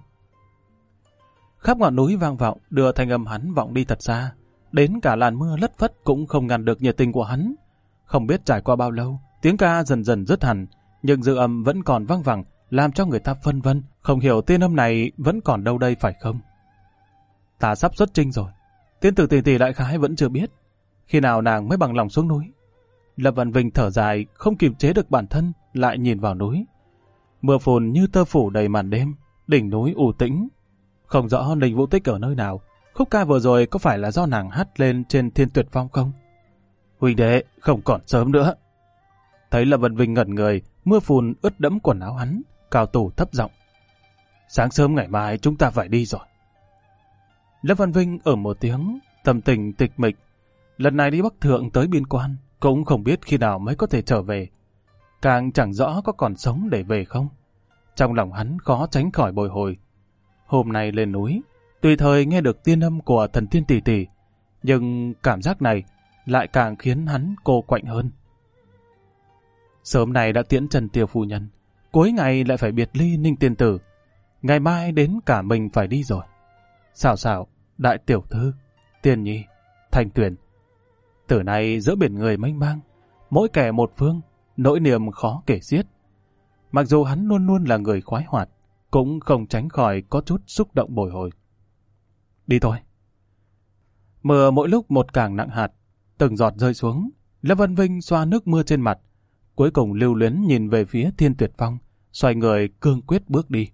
Speaker 1: Khắp ngọn núi vang vọng, đưa thanh âm hắn vọng đi thật xa. Đến cả làn mưa lất phất cũng không ngăn được nhiệt tình của hắn. Không biết trải qua bao lâu, tiếng ca dần dần dứt hẳn, nhưng dư âm vẫn còn vang vẳng, làm cho người ta phân vân, không hiểu tiên âm này vẫn còn đâu đây phải không? Ta sắp xuất chinh rồi, tiên tử tỷ tỷ đại khái vẫn chưa biết, khi nào nàng mới bằng lòng xuống núi. Lâm Văn Vinh thở dài, không kiềm chế được bản thân, lại nhìn vào núi. Mưa phùn như tơ phủ đầy màn đêm, đỉnh núi u tĩnh. Không rõ Ninh Vũ Tích ở nơi nào, khúc ca vừa rồi có phải là do nàng hát lên trên thiên tuyệt phong không? Huynh đệ, không còn sớm nữa. Thấy Lâm Văn Vinh ngẩn người, mưa phùn ướt đẫm quần áo hắn, Cao Tù thấp giọng: Sáng sớm ngày mai chúng ta phải đi rồi. Lâm Văn Vinh ở một tiếng, tâm tình tịch mịch. Lần này đi Bắc Thượng tới biên quan, cũng không biết khi nào mới có thể trở về. Càng chẳng rõ có còn sống để về không. Trong lòng hắn khó tránh khỏi bồi hồi. Hôm nay lên núi, tùy thời nghe được tiên âm của thần tiên tỷ tỷ, nhưng cảm giác này lại càng khiến hắn cô quạnh hơn. Sớm nay đã tiễn Trần Tiêu phu nhân, cuối ngày lại phải biệt ly Ninh tiên tử. Ngày mai đến cả mình phải đi rồi. Xảo, đại tiểu thư, Tiên Nhi, Thanh Tuyền. Từ nay giữa biển người mênh mang, mỗi kẻ một phương, nỗi niềm khó kể xiết. Mặc dù hắn luôn luôn là người khoái hoạt, cũng không tránh khỏi có chút xúc động bồi hồi. Đi thôi. Mưa mỗi lúc một càng nặng hạt, từng giọt rơi xuống. Lâm Văn Vinh xoa nước mưa trên mặt, cuối cùng lưu luyến nhìn về phía thiên tuyệt phong, xoay người cương quyết bước đi.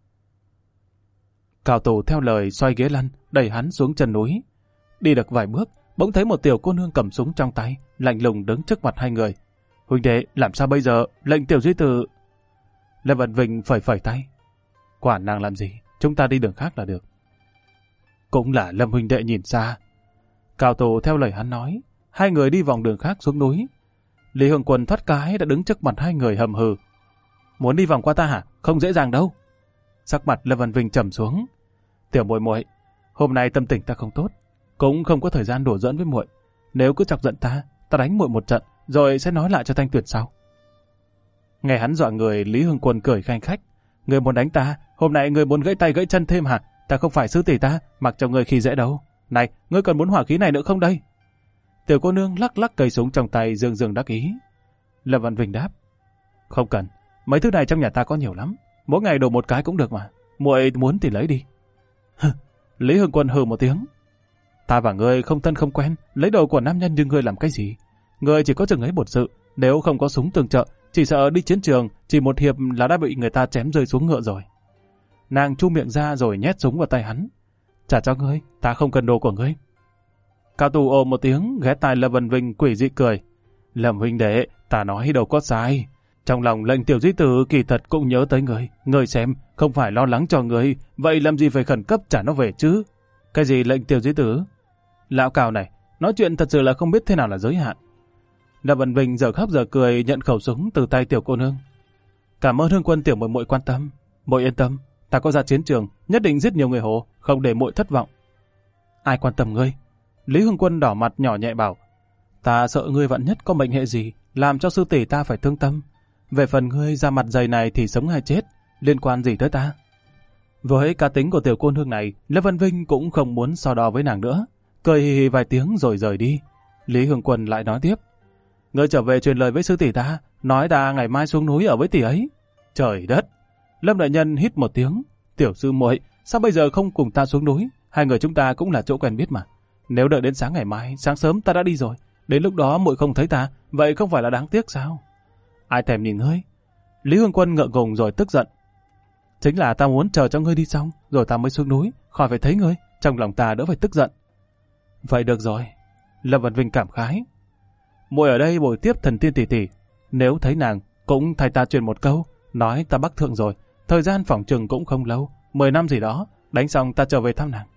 Speaker 1: Cao Tổ theo lời xoay ghế lăn, đẩy hắn xuống chân núi. Đi được vài bước, bỗng thấy một tiểu cô nương cầm súng trong tay, lạnh lùng đứng trước mặt hai người. Huynh đệ, làm sao bây giờ? Lệnh tiểu duy tử. Lâm Văn Vinh phẩy tay. Quản nàng làm gì? Chúng ta đi đường khác là được. Cũng là Lâm huynh đệ nhìn xa. Cao Tổ theo lời hắn nói, hai người đi vòng đường khác xuống núi. Lý Hương Quân thoát cái đã đứng trước mặt hai người hầm hừ. Muốn đi vòng qua ta hả? Không dễ dàng đâu. Sắc mặt Lâm Văn Vinh trầm xuống. Tiểu muội muội, hôm nay tâm tình ta không tốt, cũng không có thời gian đùa giỡn với muội. Nếu cứ chọc giận ta đánh muội một trận, rồi sẽ nói lại cho Thanh Tuyệt sau. Nghe hắn dọa người, Lý Hương Quân cười khanh khách. Người muốn đánh ta, hôm nay người muốn gãy tay gãy chân thêm hả? Ta không phải sư tỷ ta, mặc cho người khi dễ đâu. Này, ngươi còn muốn hỏa khí này nữa không đây? Tiểu cô nương lắc lắc cây súng trong tay, dương dương đắc ý. Lâm Văn Vinh đáp: Không cần, mấy thứ này trong nhà ta có nhiều lắm, mỗi ngày đổ một cái cũng được mà. Muội muốn thì lấy đi. Lý Hương Quân hừ một tiếng. Ta và ngươi không thân không quen, lấy đồ của nam nhân như ngươi làm cái gì? Ngươi chỉ có chừng ấy bổn sự, nếu không có súng tương trợ, chỉ sợ đi chiến trường, chỉ một hiệp là đã bị người ta chém rơi xuống ngựa rồi. Nàng chu miệng ra rồi nhét súng vào tay hắn. Trả cho ngươi, ta không cần đồ của ngươi. Cao thủ ồ một tiếng, ghé tai Lâm Vân Vinh quỷ dị cười. Lâm huynh đệ, ta nói đâu có sai. Trong lòng lệnh tiểu di tử kỳ thật cũng nhớ tới ngươi. Ngươi xem, không phải lo lắng cho ngươi, vậy làm gì phải khẩn cấp trả nó về chứ? Cái gì lệnh tiểu di tử? Lão Cao này, nói chuyện thật sự là không biết thế nào là giới hạn. Lâm Vân Vinh giờ khóc giờ cười nhận khẩu súng từ tay tiểu cô nương. Cảm ơn Hương Quân tiểu muội muội quan tâm. Muội yên tâm, ta có ra chiến trường, nhất định giết nhiều người Hồ, không để muội thất vọng. Ai quan tâm ngươi? Lý Hương Quân đỏ mặt nhỏ nhẹ bảo. Ta sợ ngươi vạn nhất có mệnh hệ gì, làm cho sư tỷ ta phải thương tâm. Về phần ngươi ra mặt dày này thì sống hay chết, liên quan gì tới ta? Với cá tính của tiểu cô nương này, Lâm Vân Vinh cũng không muốn so đo với nàng nữa. Cười hì hì vài tiếng rồi rời đi. Lý Hương Quân lại nói tiếp. Ngươi trở về truyền lời với sư tỷ ta, nói ta ngày mai xuống núi ở với tỷ ấy. Trời đất! Lâm đại nhân hít một tiếng. Tiểu sư muội, sao bây giờ không cùng ta xuống núi? Hai người chúng ta cũng là chỗ quen biết mà. Nếu đợi đến sáng ngày mai, sáng sớm ta đã đi rồi. Đến lúc đó muội không thấy ta, vậy không phải là đáng tiếc sao? Ai thèm nhìn ngươi? Lý Hương Quân ngượng ngùng rồi tức giận. Chính là ta muốn chờ cho ngươi đi xong, rồi ta mới xuống núi, khỏi phải thấy ngươi, trong lòng ta đỡ phải tức giận. Vậy được rồi. Lâm Văn Vinh cảm khái. Muội ở đây bồi tiếp thần tiên tỷ tỷ, nếu thấy nàng, cũng thay ta truyền một câu, nói ta bắc thượng rồi, thời gian phỏng chừng cũng không lâu, 10 năm gì đó, đánh xong ta trở về thăm nàng.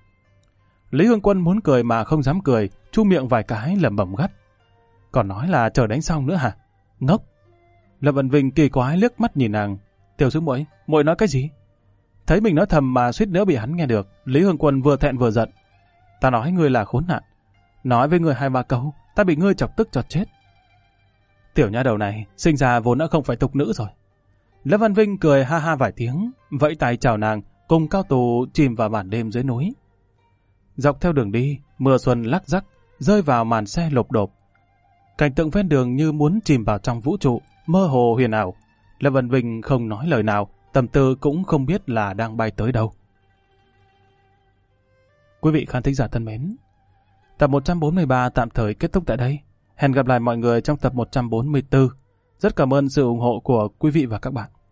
Speaker 1: Lý Hương Quân muốn cười mà không dám cười, chu miệng vài cái lẩm bẩm gắt. Còn nói là chờ đánh xong nữa hả? Ngốc! Lâm Văn Vinh kỳ quái liếc mắt nhìn nàng. Tiểu sư muội, muội nói cái gì? Thấy mình nói thầm mà suýt nữa bị hắn nghe được, Lý Hương Quân vừa thẹn vừa giận. Ta nói ngươi là khốn nạn. Nói với ngươi 2-3 câu, ta bị ngươi chọc tức chọt chết. Tiểu nha đầu này, sinh ra vốn đã không phải tục nữ rồi. Lâm Văn Vinh cười ha ha vài tiếng, vẫy tay chào nàng, cùng Cao Tù chìm vào màn đêm dưới núi. Dọc theo đường đi, mưa xuân lắc rắc, rơi vào màn xe lộp độp. Cảnh tượng ven đường như muốn chìm vào trong vũ trụ, mơ hồ huyền ảo. Lâm Văn Vinh không nói lời nào, tâm tư cũng không biết là đang bay tới đâu. Quý vị khán thính giả thân mến, tập 143 tạm thời kết thúc tại đây. Hẹn gặp lại mọi người trong tập 144. Rất cảm ơn sự ủng hộ của quý vị và các bạn.